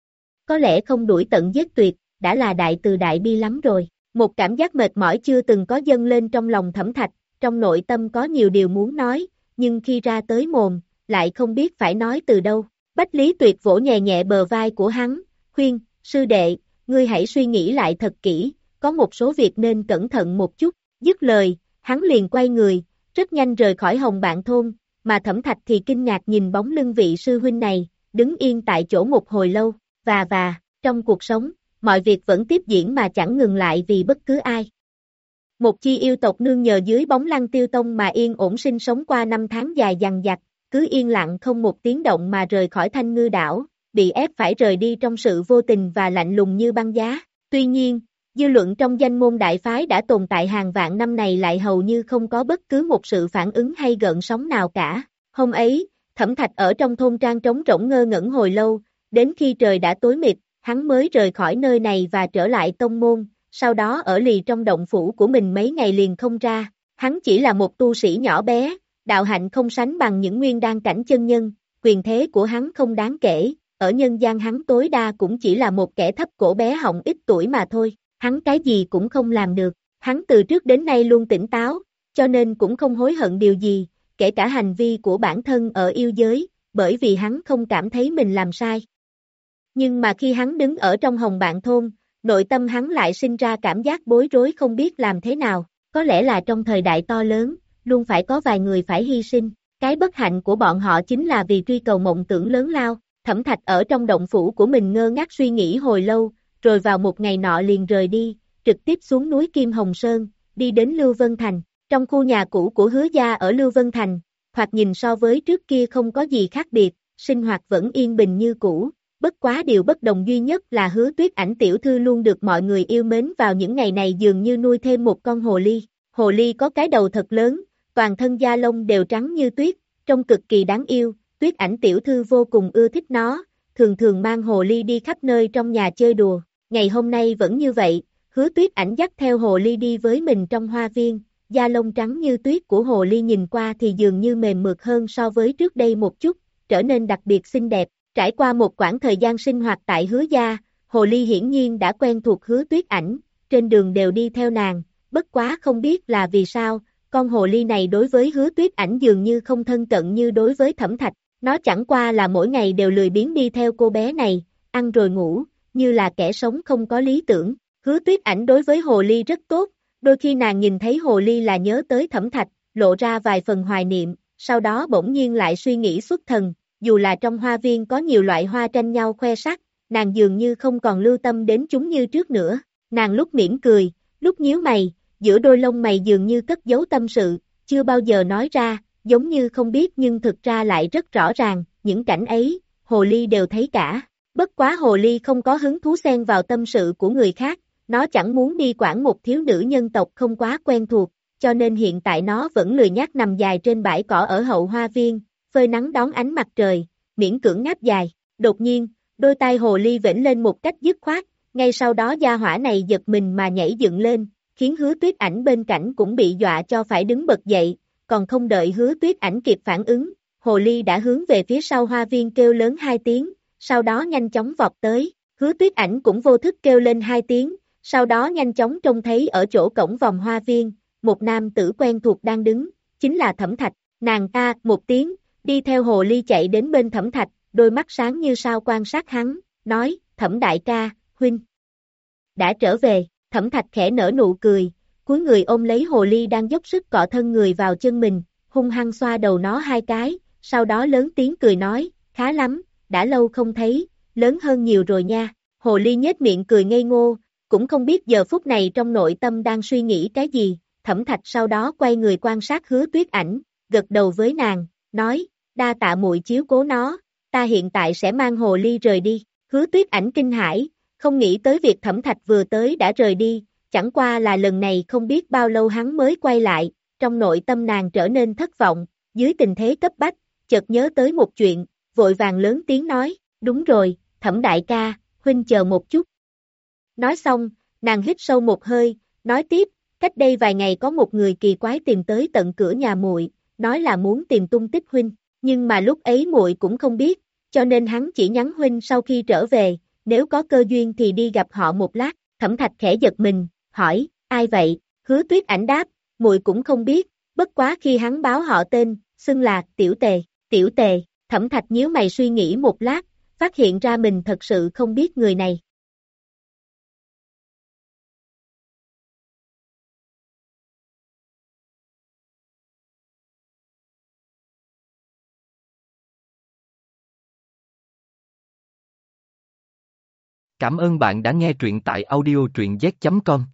Có lẽ không đuổi tận giết tuyệt, đã là đại từ đại bi lắm rồi. Một cảm giác mệt mỏi chưa từng có dâng lên trong lòng Thẩm Thạch, trong nội tâm có nhiều điều muốn nói, nhưng khi ra tới mồm, lại không biết phải nói từ đâu. Bách Lý Tuyệt vỗ nhẹ nhẹ bờ vai của hắn, khuyên, sư đệ, ngươi hãy suy nghĩ lại thật kỹ, có một số việc nên cẩn thận một chút. Dứt lời, hắn liền quay người, rất nhanh rời khỏi Hồng Bạn Thôn, mà Thẩm Thạch thì kinh ngạc nhìn bóng lưng vị sư huynh này, đứng yên tại chỗ một hồi lâu, và và, trong cuộc sống, mọi việc vẫn tiếp diễn mà chẳng ngừng lại vì bất cứ ai. Một chi yêu tộc nương nhờ dưới bóng Lăng Tiêu Tông mà yên ổn sinh sống qua năm tháng dài dằng dặc, cứ yên lặng không một tiếng động mà rời khỏi Thanh Ngư đảo, bị ép phải rời đi trong sự vô tình và lạnh lùng như băng giá. Tuy nhiên, dư luận trong danh môn đại phái đã tồn tại hàng vạn năm này lại hầu như không có bất cứ một sự phản ứng hay gợn sóng nào cả. Hôm ấy, Thẩm Thạch ở trong thôn trang trống rỗng ngơ ngẩn hồi lâu, đến khi trời đã tối mịt, hắn mới rời khỏi nơi này và trở lại tông môn, sau đó ở lì trong động phủ của mình mấy ngày liền không ra. Hắn chỉ là một tu sĩ nhỏ bé, đạo hạnh không sánh bằng những nguyên đan cảnh chân nhân, quyền thế của hắn không đáng kể, ở nhân gian hắn tối đa cũng chỉ là một kẻ thấp cổ bé họng ít tuổi mà thôi, hắn cái gì cũng không làm được, hắn từ trước đến nay luôn tỉnh táo, cho nên cũng không hối hận điều gì, kể cả hành vi của bản thân ở yêu giới, bởi vì hắn không cảm thấy mình làm sai. Nhưng mà khi hắn đứng ở trong Hồng Bạn Thôn, nội tâm hắn lại sinh ra cảm giác bối rối không biết làm thế nào, có lẽ là trong thời đại to lớn, luôn phải có vài người phải hy sinh, cái bất hạnh của bọn họ chính là vì truy cầu mộng tưởng lớn lao. Thẩm Thạch ở trong động phủ của mình ngơ ngác suy nghĩ hồi lâu, rồi vào một ngày nọ liền rời đi, trực tiếp xuống núi Kim Hồng Sơn, đi đến Lưu Vân Thành. Trong khu nhà cũ của Hứa gia ở Lưu Vân Thành, thoạt nhìn so với trước kia không có gì khác biệt, sinh hoạt vẫn yên bình như cũ, bất quá điều bất đồng duy nhất là Hứa Tuyết Ảnh tiểu thư luôn được mọi người yêu mến, vào những ngày này dường như nuôi thêm một con hồ ly. Hồ ly có cái đầu thật lớn, toàn thân da lông đều trắng như tuyết, trông cực kỳ đáng yêu. Tuyết Ảnh tiểu thư vô cùng ưa thích nó, thường thường mang hồ ly đi khắp nơi trong nhà chơi đùa. Ngày hôm nay vẫn như vậy, Hứa Tuyết Ảnh dắt theo hồ ly đi với mình trong hoa viên, da lông trắng như tuyết của hồ ly nhìn qua thì dường như mềm mượt hơn so với trước đây một chút, trở nên đặc biệt xinh đẹp. Trải qua một quãng thời gian sinh hoạt tại Hứa gia, hồ ly hiển nhiên đã quen thuộc Hứa Tuyết Ảnh, trên đường đều đi theo nàng, bất quá không biết là vì sao, con hồ ly này đối với Hứa Tuyết Ảnh dường như không thân cận như đối với Thẩm Thạch, nó chẳng qua là mỗi ngày đều lười biếng đi theo cô bé này, ăn rồi ngủ, như là kẻ sống không có lý tưởng. Hứa Tuyết Ảnh đối với hồ ly rất tốt, đôi khi nàng nhìn thấy hồ ly là nhớ tới Thẩm Thạch, lộ ra vài phần hoài niệm, sau đó bỗng nhiên lại suy nghĩ xuất thần, dù là trong hoa viên có nhiều loại hoa tranh nhau khoe sắc, nàng dường như không còn lưu tâm đến chúng như trước nữa, nàng lúc mỉm cười, lúc nhíu mày, giữa đôi lông mày dường như cất giấu tâm sự, chưa bao giờ nói ra, giống như không biết nhưng thực ra lại rất rõ ràng, những cảnh ấy, hồ ly đều thấy cả. Bất quá hồ ly không có hứng thú xen vào tâm sự của người khác, nó chẳng muốn đi quản một thiếu nữ nhân tộc không quá quen thuộc, cho nên hiện tại nó vẫn lười nhác nằm dài trên bãi cỏ ở hậu hoa viên, phơi nắng đón ánh mặt trời, miễn cưỡng ngáp dài. Đột nhiên, đôi tai hồ ly vểnh lên một cách dứt khoát, ngay sau đó gia hỏa này giật mình mà nhảy dựng lên, khiến Hứa Tuyết Ảnh bên cạnh cũng bị dọa cho phải đứng bật dậy, còn không đợi Hứa Tuyết Ảnh kịp phản ứng, hồ ly đã hướng về phía sau hoa viên kêu lớn hai tiếng, sau đó nhanh chóng vọt tới, Hứa Tuyết Ảnh cũng vô thức kêu lên hai tiếng, sau đó nhanh chóng trông thấy ở chỗ cổng vòng hoa viên, một nam tử quen thuộc đang đứng, chính là Thẩm Thạch, nàng ta một tiếng, đi theo hồ ly chạy đến bên Thẩm Thạch, đôi mắt sáng như sao quan sát hắn, nói, Thẩm đại ca, huynh đã trở về. Thẩm Thạch khẽ nở nụ cười, cúi người ôm lấy hồ ly đang dốc sức cọ thân người vào chân mình, hung hăng xoa đầu nó hai cái, sau đó lớn tiếng cười nói, khá lắm, đã lâu không thấy, lớn hơn nhiều rồi nha. Hồ ly nhếch miệng cười ngây ngô, cũng không biết giờ phút này trong nội tâm đang suy nghĩ cái gì. Thẩm Thạch sau đó quay người quan sát Hứa Tuyết Ảnh, gật đầu với nàng, nói, đa tạ muội chiếu cố nó, ta hiện tại sẽ mang hồ ly rời đi. Hứa Tuyết Ảnh kinh hãi, không nghĩ tới việc Thẩm Thạch vừa tới đã rời đi, chẳng qua là lần này không biết bao lâu hắn mới quay lại, trong nội tâm nàng trở nên thất vọng, dưới tình thế cấp bách, chợt nhớ tới một chuyện, vội vàng lớn tiếng nói, đúng rồi, Thẩm đại ca, huynh chờ một chút. Nói xong, nàng hít sâu một hơi, nói tiếp, cách đây vài ngày có một người kỳ quái tìm tới tận cửa nhà muội, nói là muốn tìm tung tích huynh, nhưng mà lúc ấy muội cũng không biết, cho nên hắn chỉ nhắn huynh sau khi trở về, nếu có cơ duyên thì đi gặp họ một lát. Thẩm Thạch khẽ giật mình, hỏi, ai vậy? Hứa Tuyết Ảnh đáp, muội cũng không biết, bất quá khi hắn báo họ tên, xưng là Tiểu Tề, Tiểu Tề. Thẩm Thạch nhíu mày suy nghĩ một lát, phát hiện ra mình thật sự không biết người này. Cảm ơn bạn đã nghe truyện tại audio truyện z chấm com.